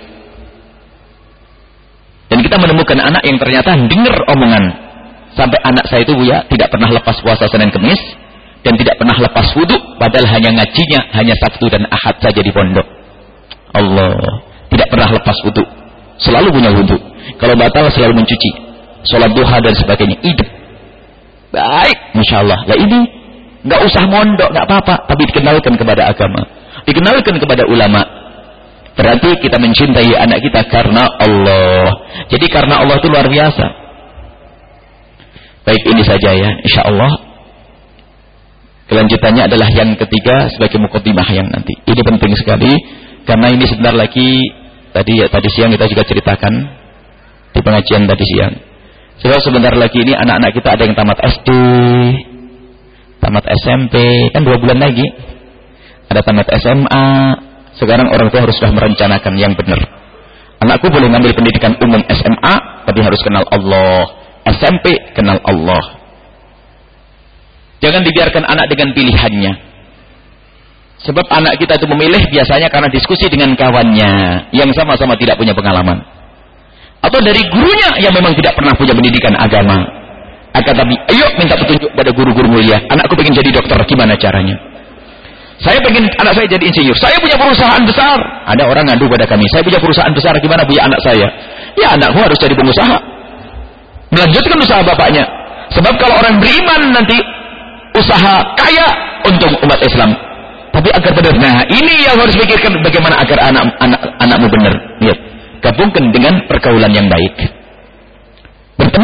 Dan kita menemukan anak yang ternyata dengar omongan. Sampai anak saya itu Bu ya, tidak pernah lepas puasa Senin Kemis dan tidak pernah lepas wudu, padahal hanya ngajinya hanya Sabtu dan Ahad saja di pondok. Allah, tidak pernah lepas wudu. Selalu punya wudu. Kalau batal selalu mencuci. Salat duha dan sebagainya. Hidup baik, masyaallah. Lah ini enggak usah mondok, enggak apa-apa, tapi dikenalkan kepada agama, dikenalkan kepada ulama. Berarti kita mencintai anak kita karena Allah. Jadi karena Allah itu luar biasa. Baik, ini saja ya, insyaallah. Kelanjutannya adalah yang ketiga sebagai muqaddimah yang nanti. Ini penting sekali karena ini sebentar lagi tadi siang kita juga ceritakan di pengajian tadi siang. Sebab sebentar lagi ini anak-anak kita ada yang tamat SD, tamat SMP, kan 2 bulan lagi. Ada tamat SMA. Sekarang orang tua harus sudah merencanakan yang benar. Anakku boleh ngambil pendidikan umum SMA, tapi harus kenal Allah. SMP kenal Allah. Jangan dibiarkan anak dengan pilihannya. Sebab anak kita itu memilih biasanya karena diskusi dengan kawannya yang sama-sama tidak punya pengalaman. Atau dari gurunya yang memang tidak pernah punya pendidikan agama. Akan tapi, ayo minta petunjuk pada guru-guru mulia. Anakku pengen jadi dokter, gimana caranya? Saya pengen anak saya jadi insinyur. Saya punya perusahaan besar. Ada orang ngadu pada kami, saya punya perusahaan besar, gimana punya anak saya? Ya anakku harus jadi pengusaha. Melanjutkan usaha bapaknya. Sebab kalau orang beriman nanti usaha kaya untuk umat Islam. Tapi agar benar. Nah, ini yang harus pikirkan bagaimana agar anakmu benar. Lihat, gabungkan dengan pergaulan yang baik.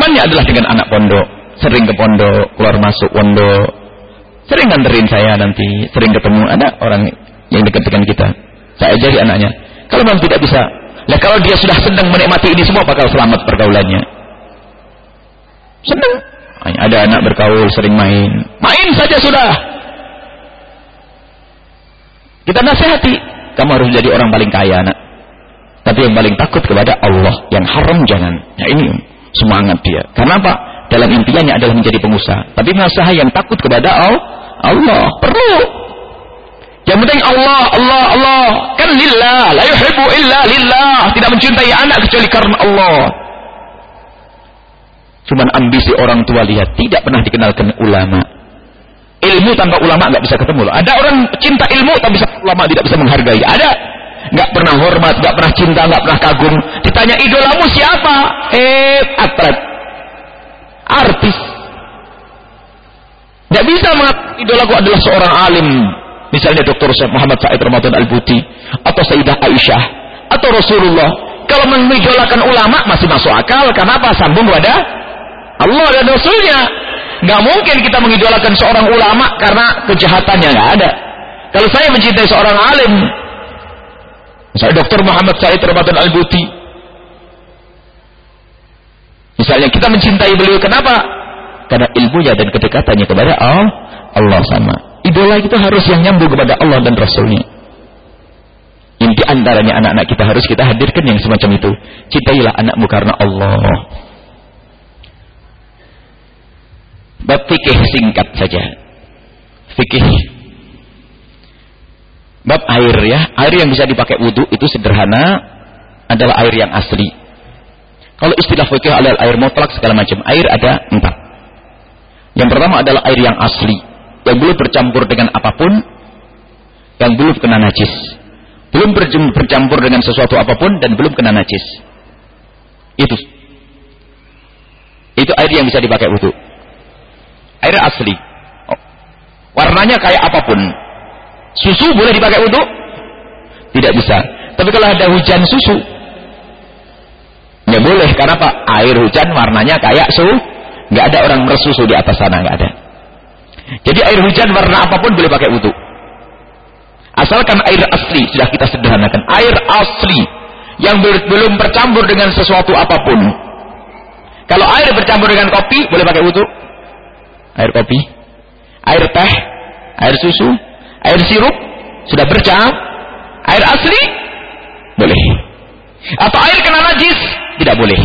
temannya adalah dengan anak pondok, sering ke pondok, keluar masuk pondok, sering nganterin saya nanti, sering ketemu ada orang yang dekat dengan kita, saya ajari anaknya. Kalau memang tidak bisa, lah kalau dia sudah senang menikmati ini semua, bakal selamat pergaulannya. Senang. Ada anak bergaul, sering main saja sudah. Kita nasihati, kamu harus jadi orang paling kaya, anak. Tapi yang paling takut kepada Allah, yang haram jangan. Ya ini semangat dia. Karena apa? Dalam impiannya adalah menjadi pengusaha. Tapi pengusaha yang takut kepada Allah perlu. Yang penting Allah. Kan lillah, la yuhibbu illa lillah. Tidak mencintai anak kecuali karena Allah. Cuman ambisi orang tua, lihat, tidak pernah dikenalkan ulama. Ilmu tanpa ulama nggak bisa ketemu. Ada orang cinta ilmu tapi ulama tidak bisa menghargai. Ada. Nggak pernah hormat, nggak pernah cinta, nggak pernah kagum. Ditanya idolamu siapa? Atlet, artis. Nggak bisa mengatakan idolaku adalah seorang alim. Misalnya Dr. Muhammad Said Ramadan Al-Buti, atau Sayyidah Aisyah, atau Rasulullah. Kalau mengidolakan ulama masih masuk akal. Kenapa? Sambung kepada Allah dan Rasulnya. Nggak mungkin kita mengidolakan seorang ulama karena kejahatannya, nggak ada. Kalau saya mencintai seorang alim, misalnya Dr. Muhammad Said Ramadan Al-Buti, misalnya kita mencintai beliau, kenapa? Karena ilmunya dan kedekatannya kepada Allah sama. Idola kita harus yang nyambung kepada Allah dan Rasulnya. Inti antaranya anak-anak kita harus kita hadirkan yang semacam itu. Cintailah anakmu karena Allah. Bab fikih singkat saja. Fikih bab air, ya. Air yang bisa dipakai wudu itu sederhana, adalah air yang asli. Kalau istilah fikih adalah air mutlak segala macam. Air ada 4. Yang pertama adalah air yang asli, yang belum bercampur dengan apapun, yang belum kena najis. Belum bercampur dengan sesuatu apapun dan belum kena najis. Itu air yang bisa dipakai wudu. Air asli. Warnanya kayak apapun. Susu boleh dipakai wudu? Tidak bisa. Tapi kalau ada hujan susu, nggak boleh. Karena apa? Air hujan warnanya kayak susu. Nggak ada orang bersusu di atas sana, nggak ada. Jadi air hujan warna apapun boleh pakai wudu. Asalkan air asli, sudah kita sederhanakan. Air asli yang belum bercampur dengan sesuatu apapun. Kalau air bercampur dengan kopi, boleh pakai wudu? Air kopi, air teh, air susu, air sirup, sudah bercampur. Air asli, boleh. Atau air kena najis, tidak boleh.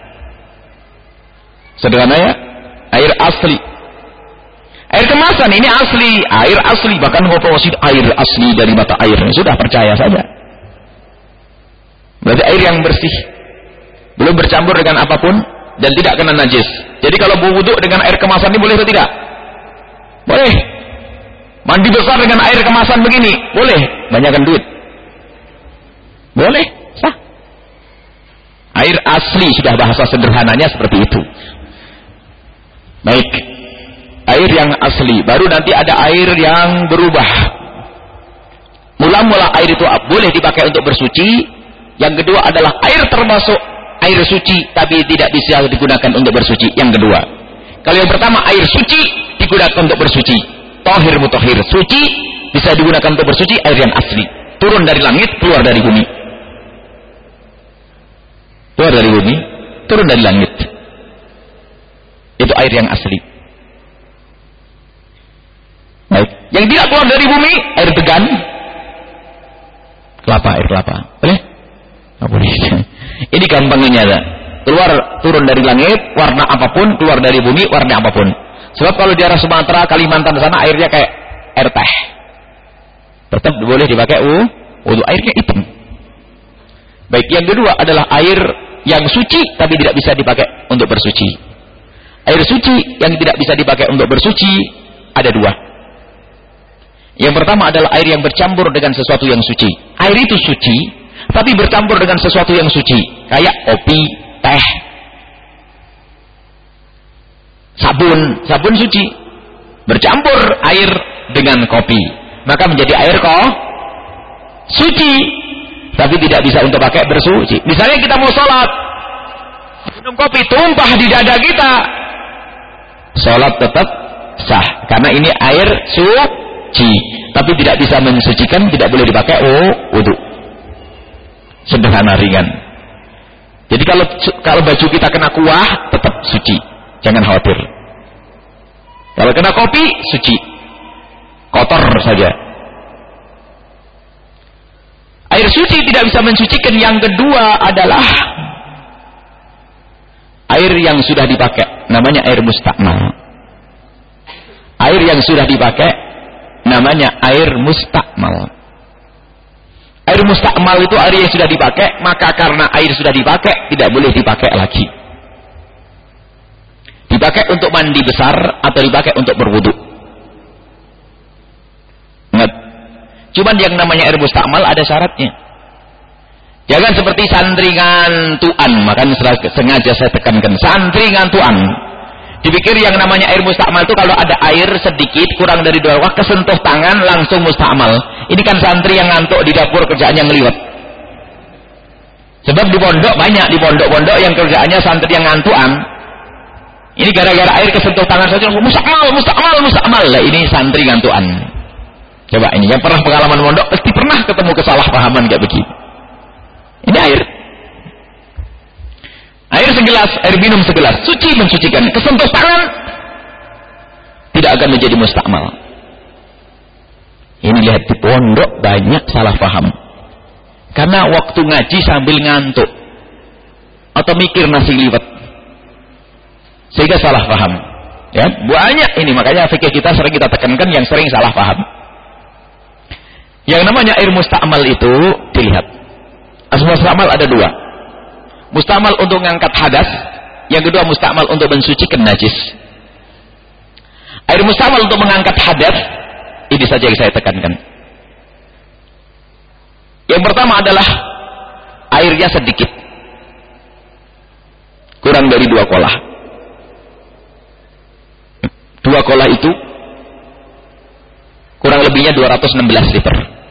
Sederhana ya, air asli. Air kemasan ini asli, air asli, bahkan ngoposit air asli dari mata air, sudah percaya saja. Berarti air yang bersih, belum bercampur dengan apapun dan tidak kena najis. Jadi kalau berwudu dengan air kemasan ini boleh atau tidak? Boleh. Mandi besar dengan air kemasan begini, boleh. Banyakkan duit, boleh, sah. Air asli, sudah bahasa sederhananya seperti itu. Baik. Air yang asli, baru nanti ada air yang berubah. Mula-mula air itu boleh dipakai untuk bersuci. Yang kedua adalah air termasuk air suci, tapi tidak bisa digunakan untuk bersuci. Yang kedua, kalau yang pertama air suci digunakan untuk bersuci, tohir mutohir, suci bisa digunakan untuk bersuci. Air yang asli, turun dari langit, keluar dari bumi, keluar dari bumi, turun dari langit, itu air yang asli. Baik. Yang tidak keluar dari bumi, air degan, kelapa, air kelapa, boleh? Nggak boleh. Ini gampangnya, keluar, turun dari langit, warna apapun, keluar dari bumi, warna apapun. Sebab kalau di arah Sumatera, Kalimantan sana airnya kayak air teh, tetap boleh dipakai untuk airnya hitam. Baik. Yang kedua adalah air yang suci tapi tidak bisa dipakai untuk bersuci. Air suci yang tidak bisa dipakai untuk bersuci ada 2. Yang pertama adalah air yang bercampur dengan sesuatu yang suci. Air itu suci, tapi bercampur dengan sesuatu yang suci. Kayak kopi, teh, sabun. Sabun suci. Bercampur air dengan kopi, maka menjadi air suci, tapi tidak bisa untuk pakai bersuci. Misalnya kita mau sholat, minum kopi tumpah di dada kita, sholat tetap sah karena ini air suci, tapi tidak bisa mensucikan, tidak boleh dipakai wudu. Sederhana, ringan. Jadi kalau baju kita kena kuah tetap suci, jangan khawatir. Kalau kena kopi suci, kotor saja. Air suci tidak bisa mensucikan. Yang kedua adalah air yang sudah dipakai, namanya air mustakmal. Air yang sudah dipakai namanya air mustakmal. Air mustakmal itu air yang sudah dipakai, maka karena air sudah dipakai tidak boleh dipakai lagi. Dipakai untuk mandi besar atau dipakai untuk berwudu. Ingat, cuman yang namanya air mustakmal ada syaratnya. Jangan seperti santri ngantuan, makanya sengaja saya tekankan, santri ngantuan. Dipikir yang namanya air mustakmal itu kalau ada air sedikit kurang dari 2 waktu kesentuh tangan langsung mustakmal. Ini kan santri yang ngantuk di dapur kerjaannya ngeliwat. Sebab di pondok banyak, di pondok-pondok yang kerjaannya santri yang ngantuan. Ini gara-gara air kesentuh tangan saja mustakmal. Lah ini santri ngantuan. Coba ini yang pernah pengalaman pondok pasti pernah ketemu kesalahpahaman kayak begini. Ini air. Air segelas, air minum segelas, suci mensucikan. Kesentuh tangan tidak akan menjadi mustakmal. Ini lihat di pondok banyak salah paham. Karena waktu ngaji sambil ngantuk atau mikir nasi liwet, sehingga salah paham. Ya, banyak ini, makanya fikih kita sering kita tekankan yang sering salah paham. Yang namanya air mustakmal itu dilihat. Mustakmal ada 2. Mustakmal untuk mengangkat hadas, yang kedua mustakmal untuk mensucikan najis. Air mustakmal untuk mengangkat hadas, ini saja yang saya tekankan. Yang pertama adalah airnya sedikit, kurang dari 2 kolah. 2 kolah itu kurang lebihnya 216 liter.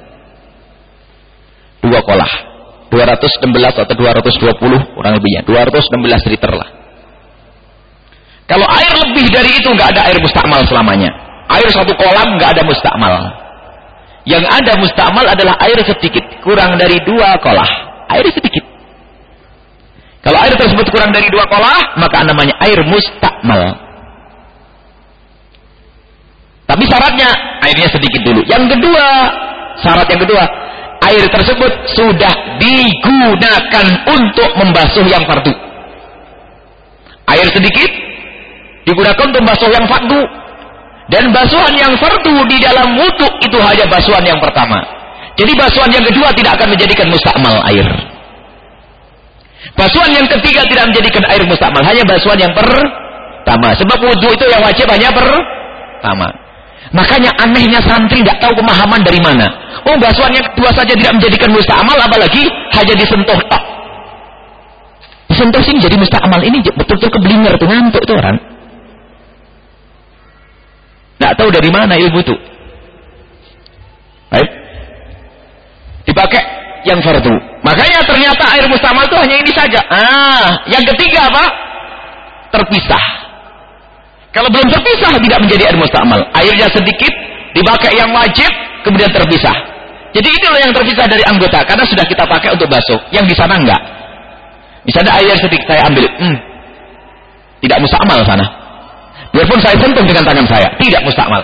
2 kolah 216 atau 220 kurang lebihnya 216 liter lah. Kalau air lebih dari itu nggak ada air mustakmal selamanya. Air 1 kolam nggak ada mustakmal. Yang ada mustakmal adalah air sedikit, kurang dari 2 kolah. Air sedikit. Kalau air tersebut kurang dari 2 kolah, maka namanya air mustakmal. Tapi syaratnya airnya sedikit dulu. Yang kedua, syarat yang kedua, air tersebut sudah digunakan untuk membasuh yang fardu. Air sedikit digunakan untuk membasuh yang fardu. Dan basuhan yang fardu di dalam wudu itu hanya basuhan yang pertama. Jadi basuhan yang kedua tidak akan menjadikan mustakmal air. Basuhan yang ketiga tidak menjadikan air mustakmal, hanya basuhan yang pertama. Sebab wudu itu yang wajib hanya pertama. Makanya anehnya santri tidak tahu pemahaman dari mana. Oh, basuhan yang kedua saja tidak menjadikan mustakmal, apalagi hanya disentuh tok. Disentuh sini jadi mustakmal, ini betul-betul keblinger tuh, ngantuk tuh orang. Tidak tahu dari mana ilmu itu. Baik. Dipakai yang fardu. Makanya ternyata air mustakmal itu hanya ini saja. Yang ketiga apa? Terpisah. Kalau belum terpisah tidak menjadi air mustakmal. Airnya sedikit, dipakai yang wajib, kemudian terpisah. Jadi itulah yang terpisah dari anggota, karena sudah kita pakai untuk basuh. Yang di sana enggak. Misalnya air sedikit saya ambil, tidak mustakmal sana. Biarpun saya sentuh dengan tangan saya, tidak mustakmal.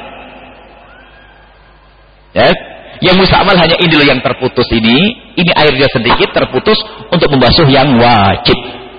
Ya, yang mustakmal hanya ini loh yang terputus ini airnya sedikit terputus untuk membasuh yang wajib.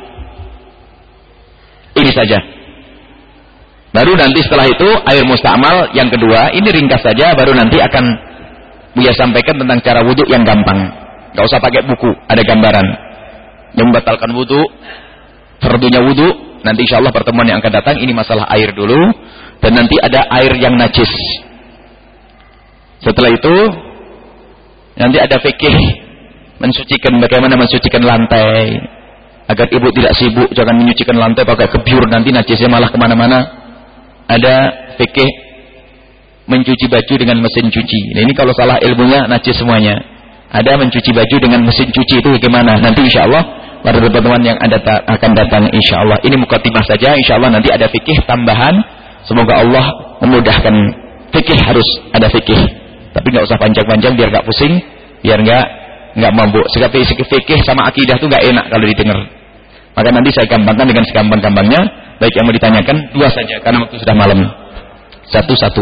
Ini saja. Baru nanti setelah itu air mustakmal yang kedua, ini ringkas saja, baru nanti akan Buya sampaikan tentang cara wudhu yang gampang. Gak usah pakai buku, ada gambaran. Yang membatalkan wudhu, fardunya wudhu. Nanti insya Allah pertemuan yang akan datang ini masalah air dulu, dan nanti ada air yang najis. Setelah itu nanti ada fikih mensucikan, bagaimana mensucikan lantai agar ibu tidak sibuk, jangan menyucikan lantai pakai kebyur, nanti najisnya malah kemana-mana. Ada fikih mencuci baju dengan mesin cuci. Nah, ini kalau salah ilmunya najis semuanya. Ada mencuci baju dengan mesin cuci, itu bagaimana? Nanti insya Allah pada pertemuan yang akan datang insyaallah. Ini mukadimah saja, insyaallah nanti ada fikih tambahan. Semoga Allah memudahkan. Fikih harus ada fikih, tapi nggak usah panjang-panjang biar nggak pusing, biar nggak mabuk. Sebab fikih sama akidah tuh nggak enak kalau didengar. Maka nanti saya gampangkan dengan segampang-gampangnya. Baik yang mau ditanyakan 2 saja karena waktu sudah malam. Satu-satu.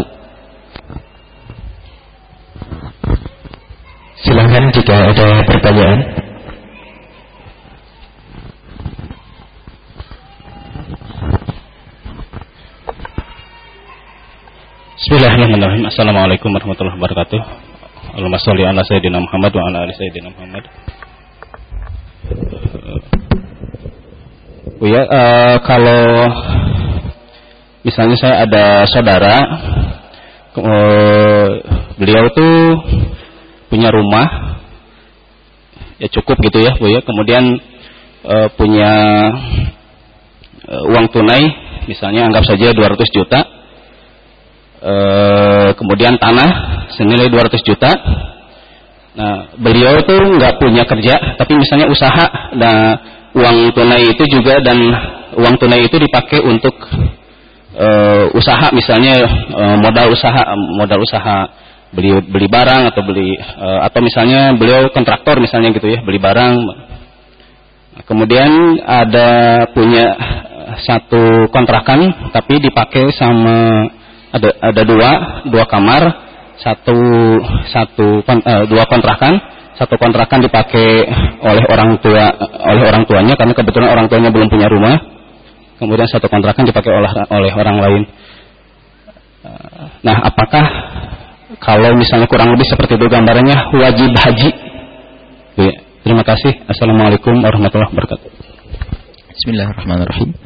Silakan jika ada pertanyaan. Bismillahirrahmanirrahim. Assalamualaikum warahmatullahi wabarakatuh. Allahumma sholli ala sayyidina Muhammad wa ala ali sayyidina Muhammad. Kalau misalnya saya ada saudara, beliau tuh punya rumah, ya cukup gitu ya Bu ya. Kemudian punya uang tunai, misalnya anggap saja 200 juta. Kemudian tanah senilai 200 juta. Nah, beliau tuh nggak punya kerja, tapi misalnya usaha. Nah, uang tunai itu juga dan uang tunai itu dipakai untuk usaha, misalnya modal usaha beli barang atau atau misalnya beliau kontraktor misalnya gitu ya, beli barang. Kemudian punya satu kontrakan tapi dipakai sama ada dua kamar, dua kontrakan. Satu kontrakan dipakai oleh orang tuanya karena kebetulan orang tuanya belum punya rumah. Kemudian satu kontrakan dipakai oleh orang lain. Nah, apakah kalau misalnya kurang lebih seperti itu gambarannya wajib haji? Ya, terima kasih. Assalamualaikum warahmatullahi wabarakatuh. Bismillahirrahmanirrahim.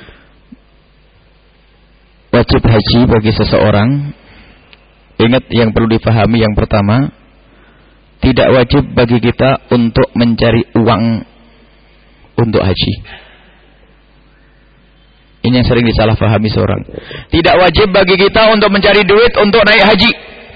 Wajib haji bagi seseorang, ingat yang perlu dipahami yang pertama, tidak wajib bagi kita untuk mencari uang untuk haji. Ini yang sering disalahpahami seorang. Tidak wajib bagi kita untuk mencari duit untuk naik haji.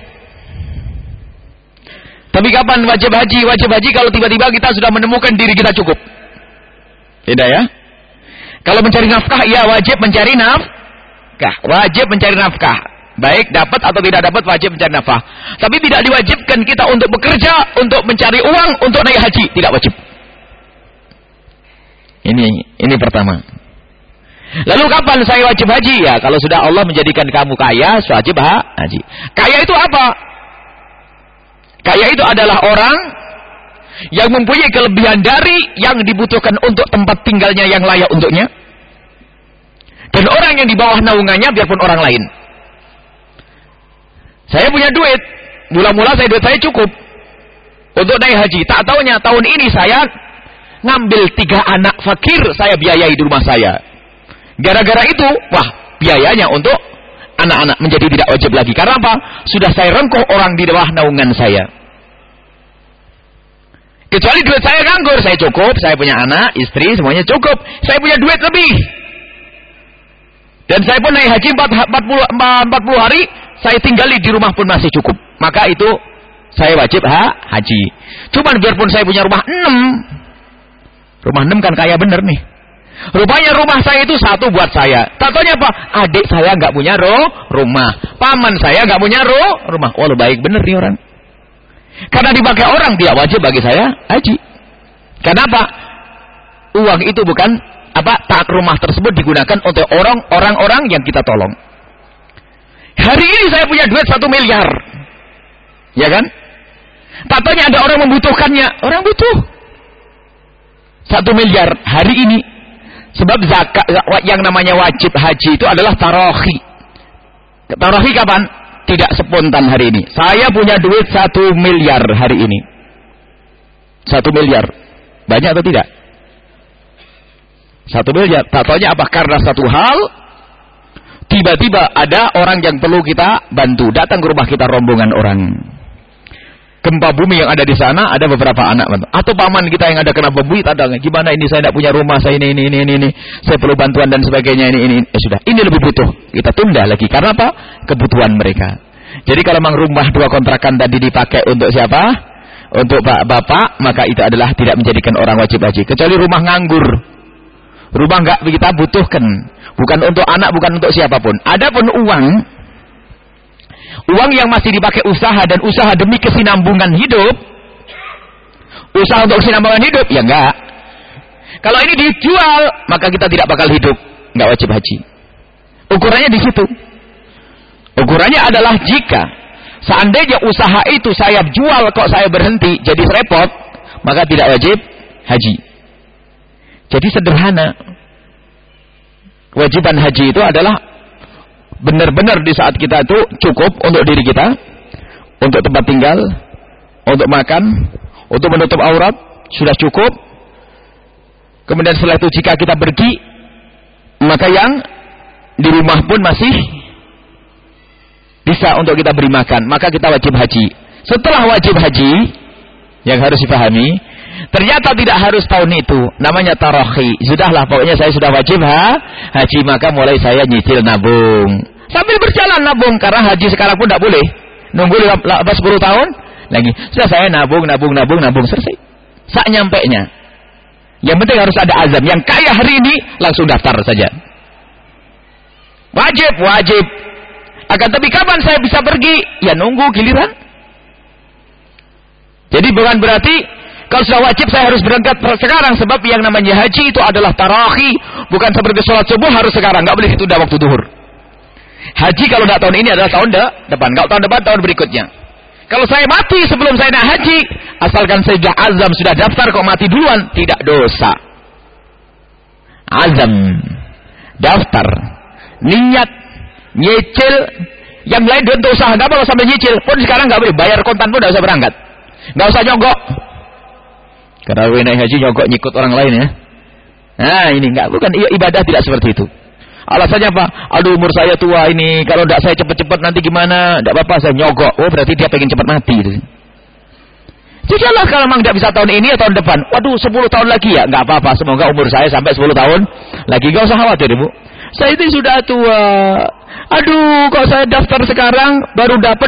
Tapi kapan wajib haji? Wajib haji kalau tiba-tiba kita sudah menemukan diri kita cukup. Tidak ya? Kalau mencari nafkah, ya wajib mencari nafkah. Wajib mencari nafkah. Baik dapat atau tidak dapat wajib mencari nafkah. Tapi tidak diwajibkan kita untuk bekerja, untuk mencari uang, untuk naik haji. Tidak wajib. Ini pertama. Lalu kapan saya wajib haji? Ya kalau sudah Allah menjadikan kamu kaya, wajib haji. Kaya itu apa? Kaya itu adalah orang yang mempunyai kelebihan dari yang dibutuhkan untuk tempat tinggalnya yang layak untuknya. Dan orang yang di bawah naungannya biarpun orang lain. Saya punya duit. Mula-mula duit saya cukup untuk naik haji. Tak taunya tahun ini saya ngambil 3 anak fakir saya biayai di rumah saya. Gara-gara itu, wah biayanya untuk anak-anak menjadi tidak wajib lagi. Karena apa? Sudah saya rengkuh orang di bawah naungan saya. Kecuali duit saya nganggur, saya cukup, saya punya anak, istri, semuanya cukup. Saya punya duit lebih. Dan saya pun naik haji 40 hari, saya tinggali di rumah pun masih cukup. Maka itu saya wajib haji. Cuman biarpun saya punya rumah 6. Rumah 6 kan kaya bener nih. Rupanya rumah saya itu 1 buat saya. Tatonya apa? Adik saya nggak punya rumah. Paman saya nggak punya rumah. Oh, baik bener nih orang. Karena dipakai orang tidak wajib bagi saya haji. Kenapa? Uang itu bukan tak rumah tersebut digunakan untuk orang-orang yang kita tolong. Hari ini saya punya duit 1 miliar. Ya kan? Tatonya ada orang membutuhkannya. Orang butuh 1 miliar hari ini. Sebab zakat yang namanya wajib haji itu adalah tarohi. Tarohi kapan? Tidak spontan hari ini. Saya punya duit 1 miliar hari ini. 1 miliar. Banyak atau tidak? 1 miliar. Tak taunya apa? Karena satu hal, tiba-tiba ada orang yang perlu kita bantu. Datang ke rumah kita rombongan orang. Gempa bumi yang ada di sana, ada beberapa anak bantu. Atau paman kita yang ada kena bumi, ada gimana ini saya tidak punya rumah, saya ini. Saya perlu bantuan dan sebagainya ini. Sudah, ini lebih butuh. Kita tunda lagi. Karena apa? Kebutuhan mereka. Jadi kalau memang rumah 2 kontrakan tadi dipakai untuk siapa? Untuk bapak, maka itu adalah tidak menjadikan orang wajib haji. Kecuali rumah nganggur. Rumah enggak kita butuhkan. Bukan untuk anak, bukan untuk siapapun. Adapun uang yang masih dipakai usaha dan usaha demi kesinambungan hidup. Usaha untuk kesinambungan hidup, ya enggak. Kalau ini dijual, maka kita tidak bakal hidup. Enggak wajib haji. Ukurannya di situ. Ukurannya adalah jika seandainya usaha itu saya jual kok saya berhenti jadi repot, maka tidak wajib haji. Jadi sederhana. Kewajiban haji itu adalah benar-benar di saat kita itu cukup untuk diri kita, untuk tempat tinggal, untuk makan, untuk menutup aurat, sudah cukup. Kemudian setelah itu jika kita pergi, maka yang di rumah pun masih bisa untuk kita beri makan, maka kita wajib haji. Setelah wajib haji, yang harus dipahami, ternyata tidak harus tahun itu, namanya tarakhi. Sudahlah, pokoknya saya sudah wajib haji, maka mulai saya nyicil nabung. Sambil berjalan nabung, karena haji sekarang pun tidak boleh. Nunggu 10 tahun lagi. Sudah saya nabung, selesai. Saat nyampainya. Yang penting harus ada azam. Yang kaya hari ini, langsung daftar saja. Wajib. Akan tapi kapan saya bisa pergi? Ya nunggu giliran. Jadi bukan berarti kalau sudah wajib saya harus berangkat sekarang. Sebab yang namanya haji itu adalah tarakhi. Bukan seperti sholat subuh harus sekarang. Nggak boleh ditunda waktu duhur. Haji kalau tidak tahun ini adalah tahun depan. Kalau tahun depan, tahun berikutnya. Kalau saya mati sebelum saya nak haji, asalkan saya sudah azam, sudah daftar kok mati duluan, tidak dosa. Azam, daftar, niat, nyicil, yang lain untuk usaha nggak apa sampai nyicil pun sekarang nggak boleh, bayar kontan pun nggak usah berangkat, nggak usah nyogok. Karena naik haji nyogok nyikut orang lain ya. Nah ini nggak, bukan ibadah tidak seperti itu. Alasannya apa? Aduh umur saya tua ini, kalau tidak saya cepat-cepat nanti gimana? Tidak apa-apa saya nyogok. Oh berarti dia pengen cepat mati. Sudahlah kalau memang tidak bisa tahun ini ya tahun depan. Waduh 10 tahun lagi ya, nggak apa-apa. Semoga umur saya sampai 10 tahun lagi, nggak usah khawatir ibu. Saya ini sudah tua. Aduh, kok saya daftar sekarang baru dapat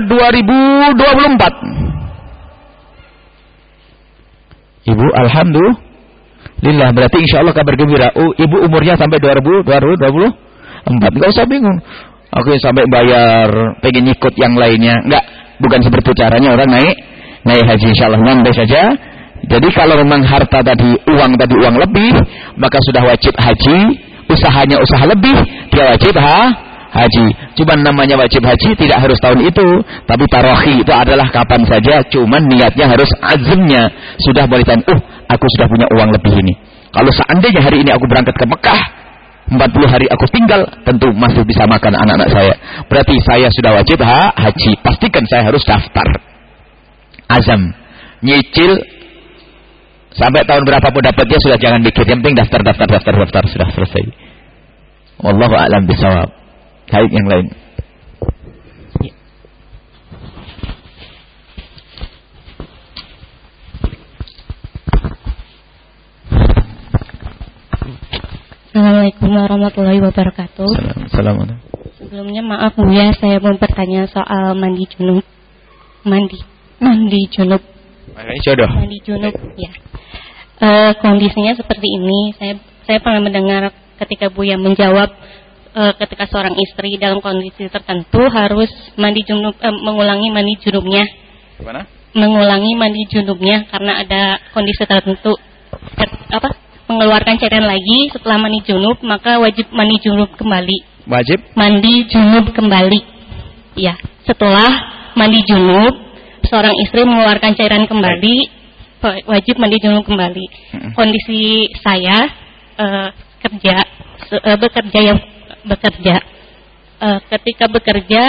2024. Ibu, alhamdulillah, berarti insya Allah kabar gembira. Oh, ibu umurnya sampai 2024. Enggak usah bingung. Aku sampai bayar, pengen ikut yang lainnya. Enggak, bukan seperti caranya orang naik haji. Insya Allah nyantai saja. Jadi kalau memang harta tadi, uang lebih, maka sudah wajib haji. Usahanya usaha lebih, dia wajib haji. Cuman namanya wajib haji tidak harus tahun itu, tapi tarakhi itu adalah kapan saja. Cuman niatnya harus azamnya. Sudah boleh tahun, aku sudah punya uang lebih ini. Kalau seandainya hari ini aku berangkat ke Mekah, 40 hari aku tinggal, tentu masih bisa makan anak-anak saya. Berarti saya sudah wajib haji. Pastikan saya harus daftar. Azam, nyicil. Sampai tahun berapapun dapatnya sudah jangan mikir. Yang penting daftar. Sudah selesai. Wallahu a'lam bishawab. Baik yang lain. Assalamualaikum warahmatullahi wabarakatuh. Assalamualaikum. Sebelumnya maaf Buya, saya mau bertanya soal mandi junub. Mandi junub. Mandi junub, ya. Kondisinya seperti ini. Saya pernah mendengar ketika Buya menjawab ketika seorang istri dalam kondisi tertentu harus mandi junub, mengulangi mandi junubnya. Gimana? Mengulangi mandi junubnya karena ada kondisi tertentu. Mengeluarkan cairan lagi setelah mandi junub, maka wajib mandi junub kembali. Wajib? Mandi junub kembali. Ya, setelah mandi junub, seorang istri mengeluarkan cairan kembali. Wajib mandi junub kembali. Kondisi saya bekerja. Ketika bekerja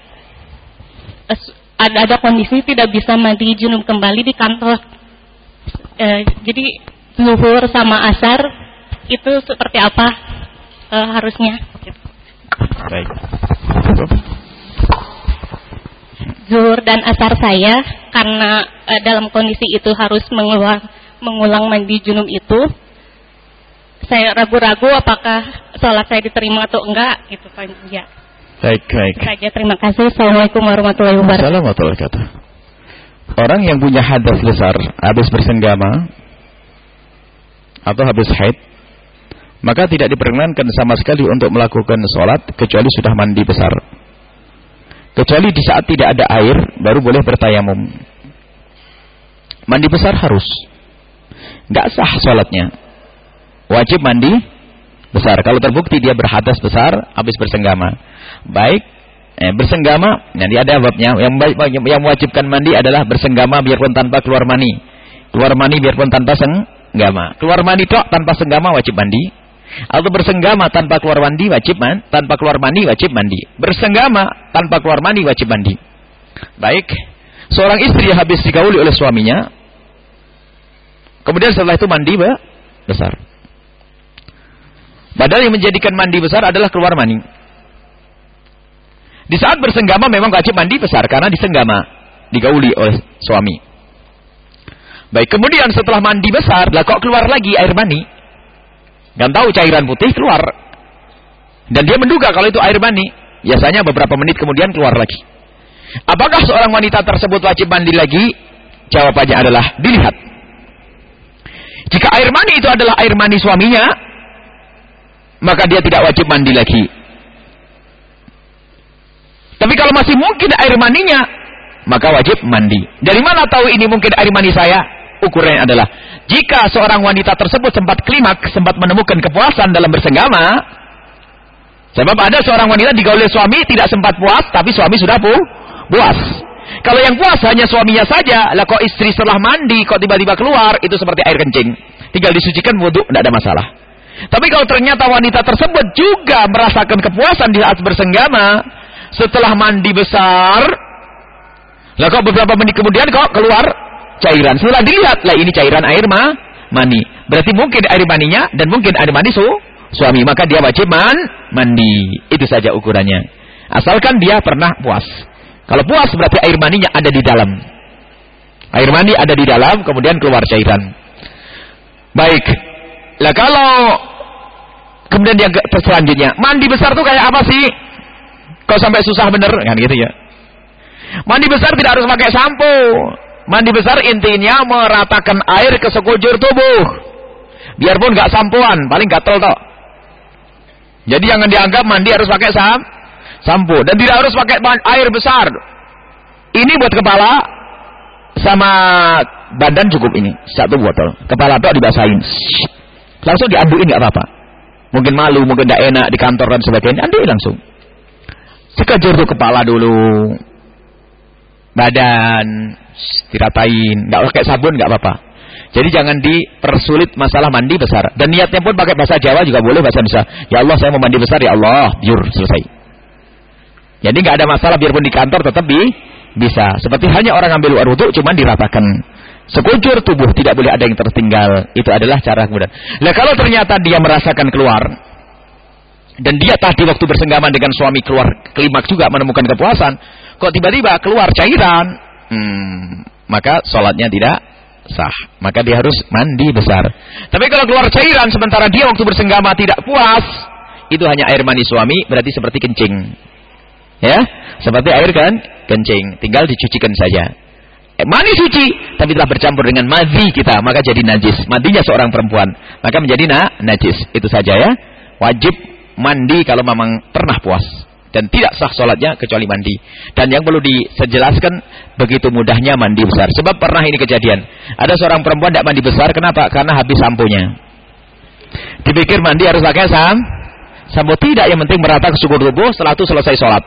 ada kondisi tidak bisa mandi junub kembali di kantor. Jadi zuhur sama asar itu seperti apa harusnya? Baik. Zuhur dan asar saya karena dalam kondisi itu harus mengulang mandi junub itu, saya ragu-ragu apakah sholat saya diterima atau enggak gitu Pak. Ya. Baik. Saja, terima kasih. Assalamualaikum warahmatullahi wabarakatuh. Assalamualaikum warahmatullahi wabarakatuh. orang yang punya hadas besar habis bersenggama atau habis haid, maka tidak diperkenankan sama sekali untuk melakukan sholat kecuali sudah mandi besar. Kecuali di saat tidak ada air baru boleh bertayamum. Mandi besar harus, nggak sah sholatnya. Wajib mandi besar. Kalau terbukti dia berhadas besar habis bersenggama, baik bersenggama, nanti ada babnya. Yang mewajibkan mandi adalah bersenggama biarpun tanpa keluar mani. Keluar mani biarpun tanpa senggama. Keluar mani tok tanpa senggama wajib mandi. Atau bersenggama tanpa keluar mandi wajib tanpa keluar mani wajib mandi. Bersenggama tanpa keluar mani wajib mandi. Baik, seorang istri yang habis digauli oleh suaminya, kemudian setelah itu mandi besar. Padahal yang menjadikan mandi besar adalah keluar mani. Di saat bersenggama memang wajib mandi besar karena disenggama, digauli oleh suami. Baik, kemudian setelah mandi besar, lah kok keluar lagi air mani? Dan tahu cairan putih keluar. Dan dia menduga kalau itu air mani. Biasanya beberapa menit kemudian keluar lagi. Apakah seorang wanita tersebut wajib mandi lagi? Jawabannya adalah dilihat. Jika air mani itu adalah air mani suaminya, maka dia tidak wajib mandi lagi. Tapi kalau masih mungkin air maninya, maka wajib mandi. Dari mana tahu ini mungkin air mani saya? Ukurannya adalah, jika seorang wanita tersebut sempat klimaks, sempat menemukan kepuasan dalam bersenggama, sebab ada seorang wanita digauli suami tidak sempat puas, tapi suami sudah puas. Kalau yang puas hanya suaminya saja, lah kok istri setelah mandi, kok tiba-tiba keluar, itu seperti air kencing. Tinggal disucikan wudu, tidak ada masalah. Tapi kalau ternyata wanita tersebut juga merasakan kepuasan di saat bersenggama, setelah mandi besar, lah kok beberapa menit kemudian kok keluar cairan. Setelah dilihat, lah ini cairan air mani. Berarti mungkin air maninya dan mungkin air mani suami. Maka dia wajib mandi. Itu saja ukurannya. Asalkan dia pernah puas. Kalau puas berarti air maninya ada di dalam. Air mani ada di dalam, kemudian keluar cairan. Baik. Lah kalau kemudian dia selanjutnya, mandi besar tuh kayak apa sih? Kau sampai susah bener kan gitu ya. Mandi besar tidak harus pakai sampo. Mandi besar intinya meratakan air ke sekujur tubuh. Biarpun nggak sampoan, paling gatel toh. Jadi jangan dianggap mandi harus pakai sampo dan tidak harus pakai air besar. Ini buat kepala sama badan cukup ini, satu botol. Kepala toh dibasahin. Langsung diambuin nggak apa-apa. Mungkin malu, mungkin tidak enak di kantor dan sebagainya, ambil langsung. Sekejur tuh kepala dulu, badan diratain, nggak pakai sabun nggak apa-apa. Jadi jangan dipersulit masalah mandi besar. Dan niatnya pun pakai bahasa Jawa juga boleh, bahasa Indonesia. Ya Allah, saya mau mandi besar, ya Allah, biur, selesai. Jadi nggak ada masalah, biarpun di kantor tetap bisa. Seperti hanya orang ambil luar wudu, cuman diratakan sekujur tubuh, tidak boleh ada yang tertinggal. Itu adalah cara kemudian. Nah kalau ternyata dia merasakan keluar, dan dia tadi waktu bersenggama dengan suami keluar klimaks juga menemukan kepuasan, kok tiba-tiba keluar cairan, maka sholatnya tidak sah. Maka dia harus mandi besar. Tapi kalau keluar cairan sementara dia waktu bersenggama tidak puas, itu hanya air mani suami, berarti seperti kencing. Ya, seperti air kan kencing, tinggal dicucikan saja. Mani suci, tapi telah bercampur dengan madhi kita, maka jadi najis. Madinya seorang perempuan, maka menjadi najis. Itu saja ya. Wajib mandi kalau memang pernah puas, dan tidak sah sholatnya kecuali mandi. Dan yang perlu dijelaskan, begitu mudahnya mandi besar. Sebab pernah ini kejadian, ada seorang perempuan tidak mandi besar. Kenapa? Karena habis samponya. Dipikir mandi harus pakai sampo. Tidak, yang penting merata ke sekujur tubuh. Setelah itu selesai sholat.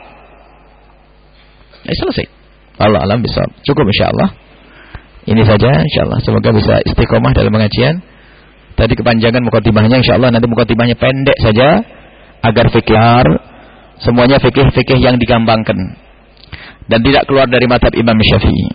Selesai. Allah alam bisa. Cukup insyaallah. Ini saja insyaallah. Semoga bisa istiqomah dalam pengajian. Tadi kepanjangan mukadimahnya, insyaallah nanti mukadimahnya pendek saja agar fikih, semuanya fikih-fikih yang digampangkan dan tidak keluar dari mazhab Imam Syafi'i.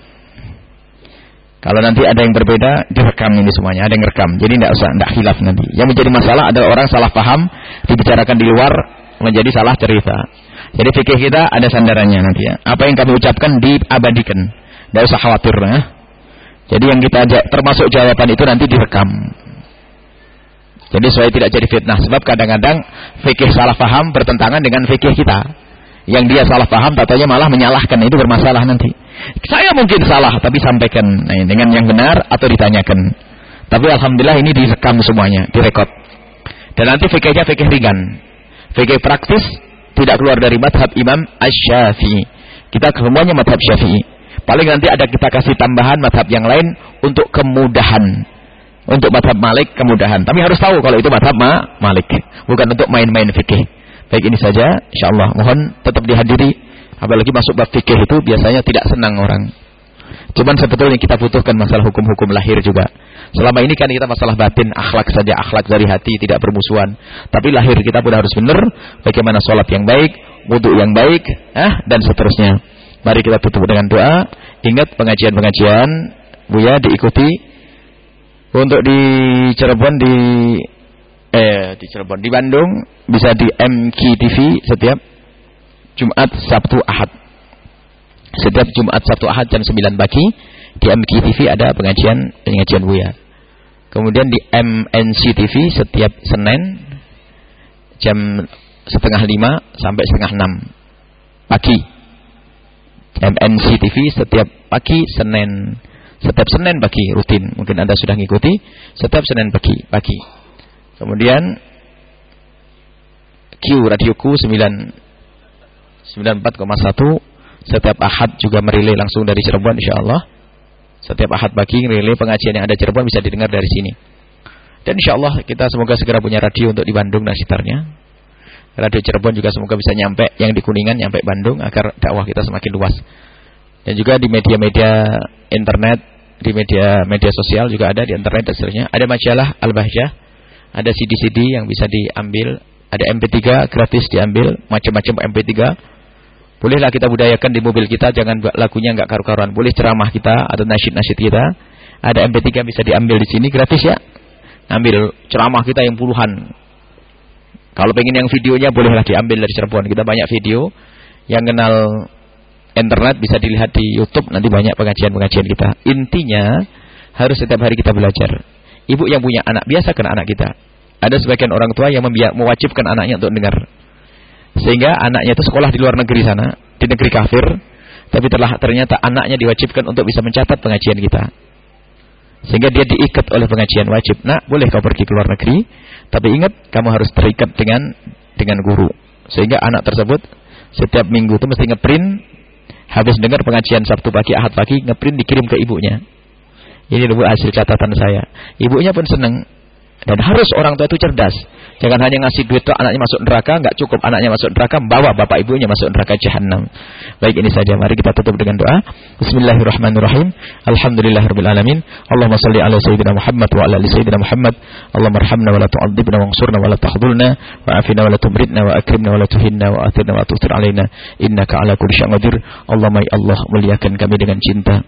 Kalau nanti ada yang berbeda, direkam ini semuanya, ada yang rekam. Jadi tidak khilaf nanti. Yang menjadi masalah adalah orang salah paham, dibicarakan di luar menjadi salah cerita. Jadi fikih kita ada sandarannya nanti ya. Apa yang kami ucapkan diabadikan. Tidak usah khawatir ya. Jadi yang kita termasuk jawaban itu nanti direkam. Jadi supaya tidak jadi fitnah. Sebab kadang-kadang fikih salah paham bertentangan dengan fikih kita. Yang dia salah paham, tatanya malah menyalahkan. Itu bermasalah nanti. Saya mungkin salah, tapi sampaikan dengan yang benar atau ditanyakan. Tapi alhamdulillah ini direkam semuanya, direkod. Dan nanti fikihnya fikih ringan. Fikih praktis tidak keluar dari madhab Imam Asy-Syafi'i. Kita semuanya madhab Syafi'i. Paling nanti ada kita kasih tambahan madhab yang lain untuk kemudahan. Untuk madhab Malik kemudahan. Tapi harus tahu kalau itu madhab Malik. Bukan untuk main-main fikih. Baik, ini saja. InsyaAllah. Mohon tetap dihadiri. Apalagi masuk bab fikih itu biasanya tidak senang orang. Cuman sebetulnya kita butuhkan masalah hukum-hukum lahir juga. Selama ini kan kita masalah batin, akhlak saja, akhlak dari hati, tidak bermusuhan. Tapi lahir kita pun harus benar. Bagaimana sholat yang baik, wudu yang baik, dan seterusnya. Mari kita tutup dengan doa. Ingat pengajian-pengajian Buya diikuti. Untuk di Cirebon di Bandung bisa di MKTV setiap Jumat, Sabtu, Ahad. Setiap Jumat, Sabtu, Ahad jam 9 pagi di MKTV ada pengajian Buya. Kemudian di MNC TV setiap Senin jam 4:30 sampai 5:30 pagi. MNC TV setiap pagi setiap Senin pagi rutin. Mungkin Anda sudah ngikuti setiap Senin pagi. Kemudian Q radioku 94,1 setiap Ahad juga merilai langsung dari Cirebon insyaallah. Setiap Ahad pagi merilai pengajian yang ada Cirebon bisa didengar dari sini. Dan insyaallah kita semoga segera punya radio untuk di Bandung dan sekitarnya. Radio Cirebon juga semoga bisa nyampe, yang di Kuningan nyampe Bandung agar dakwah kita semakin luas. Dan juga di media-media internet, di media sosial juga ada di internet dan seterusnya. Ada majalah Al-Bahjah, ada CD-CD yang bisa diambil, ada MP3 gratis diambil, macam-macam MP3. Bolehlah kita budayakan di mobil kita, jangan lagunya enggak karu-karuan. Boleh ceramah kita atau nasyid-nasyid kita. Ada MP3 bisa diambil di sini gratis ya. Ambil ceramah kita yang puluhan. Kalau pengen yang videonya bolehlah diambil dari Cirebon. Kita banyak video yang kenal internet bisa dilihat di YouTube, nanti banyak pengajian-pengajian kita. Intinya harus setiap hari kita belajar. Ibu yang punya anak, biasakan anak kita. Ada sebagian orang tua yang mewajibkan anaknya untuk dengar. Sehingga anaknya itu sekolah di luar negeri sana, di negeri kafir, tapi ternyata anaknya diwajibkan untuk bisa mencatat pengajian kita. Sehingga dia diikat oleh pengajian wajib. Nak, boleh kau pergi ke luar negeri, tapi ingat kamu harus terikat dengan guru. Sehingga anak tersebut setiap minggu itu mesti ngeprint, habis dengar pengajian Sabtu pagi, Ahad pagi, ngeprint dikirim ke ibunya. Ini dulu hasil catatan saya. Ibunya pun senang. Dan harus orang tua itu cerdas. Jangan hanya ngasih duit tuh anaknya masuk neraka, enggak cukup anaknya masuk neraka, bawa bapak ibunya masuk neraka jahanam. Baik, ini saja. Mari kita tutup dengan doa. Bismillahirrahmanirrahim. Alhamdulillahirabbil alamin. Allahumma shalli ala sayyidina Muhammad wa ala ali sayyidina Muhammad. Allahumma arhamna wa la tu'adzibna wansurna wa la tahdhulna wa afina wa la tumritna wa akrimna wa la tuhinna wa athirna wa tu'thir alaina innaka ala kulli syai'in qadir. Allahumma ya Allah, muliakan kami dengan cinta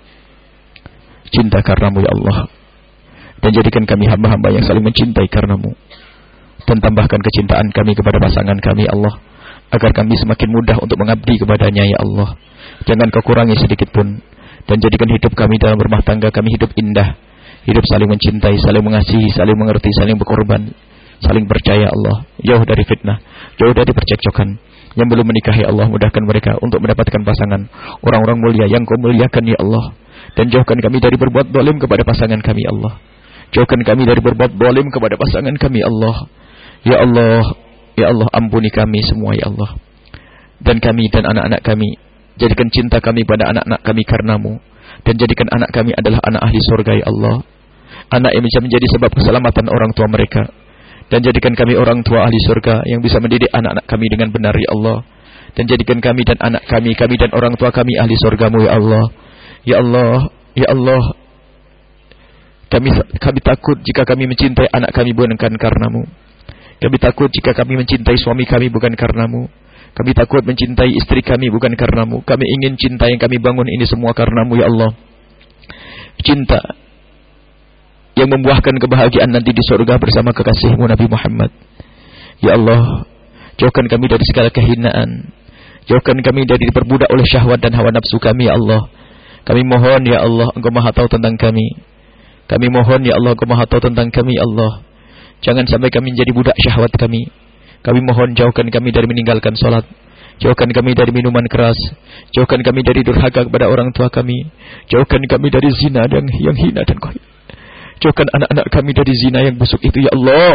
karenamu ya Allah. Dan jadikan kami hamba-hamba yang saling mencintai karenamu. Dan tambahkan kecintaan kami kepada pasangan kami Allah, agar kami semakin mudah untuk mengabdi kepadanya ya Allah. Jangan kau kurangi sedikit pun. Dan jadikan hidup kami dalam rumah tangga kami hidup indah, hidup saling mencintai, saling mengasihi, saling mengerti, saling berkorban, saling percaya Allah. Jauh dari fitnah, jauh dari percekcokan. Yang belum menikah ya Allah, mudahkan mereka untuk mendapatkan pasangan orang-orang mulia yang kau muliakan ya Allah. Dan jauhkan kami dari berbuat zalim kepada pasangan kami Allah. Jauhkan kami dari berbuat zalim kepada pasangan kami Allah. Ya Allah, ya Allah, ampuni kami semua ya Allah. Dan kami dan anak-anak kami, jadikan cinta kami pada anak-anak kami karenamu. Dan jadikan anak kami adalah anak ahli surga ya Allah. Anak yang bisa menjadi sebab keselamatan orang tua mereka. Dan jadikan kami orang tua ahli surga yang bisa mendidik anak-anak kami dengan benar ya Allah. Dan jadikan kami dan anak kami dan orang tua kami ahli surgamu ya Allah. Ya Allah, ya Allah. Kami takut jika kami mencintai anak kami bukan karenamu. Kami takut jika kami mencintai suami kami bukan karenamu. Kami takut mencintai istri kami bukan karenamu. Kami ingin cinta yang kami bangun ini semua karenamu ya Allah. Cinta yang membuahkan kebahagiaan nanti di surga bersama kekasihmu Nabi Muhammad. Ya Allah, jauhkan kami dari segala kehinaan. Jauhkan kami dari diperbudak oleh syahwat dan hawa nafsu kami ya Allah. Kami mohon ya Allah, Engkau Maha tahu tentang kami. Kami mohon ya Allah, Engkau Maha tahu tentang kami ya Allah. Jangan sampai kami menjadi budak syahwat kami. Kami mohon jauhkan kami dari meninggalkan solat. Jauhkan kami dari minuman keras. Jauhkan kami dari durhaka kepada orang tua kami. Jauhkan kami dari zina yang hina dan kohina. Jauhkan anak-anak kami dari zina yang busuk itu, ya Allah.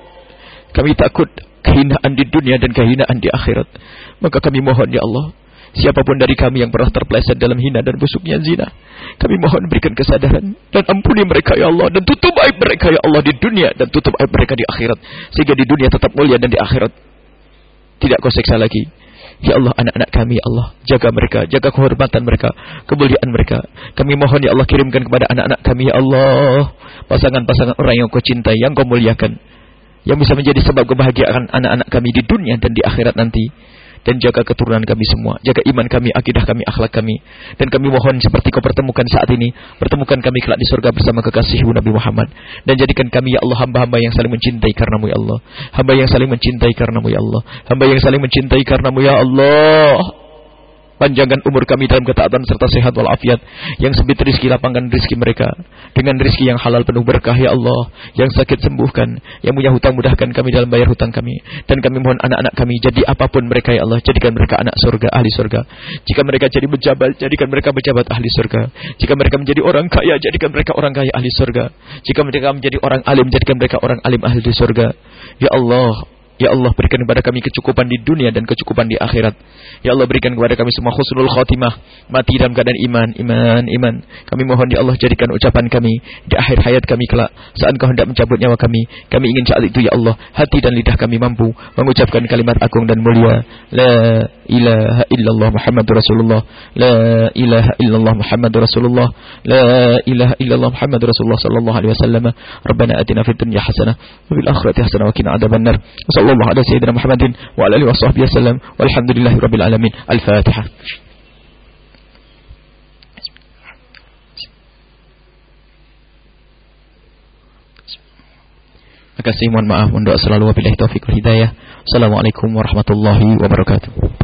Kami takut kehinaan di dunia dan kehinaan di akhirat. Maka kami mohon, ya Allah, siapapun dari kami yang pernah terpeleset dalam hina dan busuknya zina, kami mohon berikan kesadaran dan ampuni mereka, ya Allah, dan tutup aib mereka, ya Allah, di dunia, dan tutup aib mereka di akhirat, sehingga di dunia tetap mulia dan di akhirat tidak kau seksa lagi. Ya Allah, anak-anak kami, ya Allah, jaga mereka, jaga kehormatan mereka, kemuliaan mereka. Kami mohon, ya Allah, kirimkan kepada anak-anak kami, ya Allah, pasangan-pasangan orang yang kau cintai, yang kau muliakan, yang bisa menjadi sebab kebahagiaan anak-anak kami di dunia dan di akhirat nanti. Dan jaga keturunan kami semua, jaga iman kami, akidah kami, akhlak kami. Dan kami mohon seperti kau pertemukan saat ini, pertemukan kami kelak di surga bersama kekasihmu Nabi Muhammad. Dan jadikan kami, ya Allah, hamba-hamba yang saling mencintai karenamu, ya Allah. Hamba yang saling mencintai karenamu, ya Allah. Hamba yang saling mencintai karenamu, ya Allah. Panjangkan umur kami dalam ketaatan serta sehat walafiat. Yang sempit rizki, lapangkan rizki mereka dengan rizki yang halal penuh berkah, ya Allah. Yang sakit sembuhkan, yang punya hutang mudahkan kami dalam bayar hutang kami. Dan kami mohon anak-anak kami jadi apapun mereka, ya Allah, jadikan mereka anak surga, ahli surga. Jika mereka jadi pejabat, jadikan mereka pejabat ahli surga. Jika mereka menjadi orang kaya, jadikan mereka orang kaya ahli surga. Jika mereka menjadi orang alim, jadikan mereka orang alim ahli surga. Ya Allah, ya Allah, berikan kepada kami kecukupan di dunia dan kecukupan di akhirat. Ya Allah, berikan kepada kami semua husnul khotimah, mati dalam keadaan iman. Kami mohon, ya Allah, jadikan ucapan kami di akhir hayat kami kelak, saat Kau hendak mencabut nyawa kami. Kami ingin saat itu, ya Allah, hati dan lidah kami mampu mengucapkan kalimat agung dan mulia, la ilaha illallah Muhammadur Rasulullah, la ilaha illallah Muhammadur Rasulullah, la ilaha illallah Muhammadur Rasulullah sallallahu alaihi wasallam. Rabbana atina fid dunya hasanah wa fil akhirati hasanah wa qina adzabannar. Sallallahu ala sayyidina Muhammadin wa ala alihi washabbihi wasallam. Walhamdulillahirabbil alamin. Al-Fatihah. Terima kasih, mohon maaf, mohon doa selalu, wabillahi taufiq wal hidayah. Assalamualaikum warahmatullahi wabarakatuh.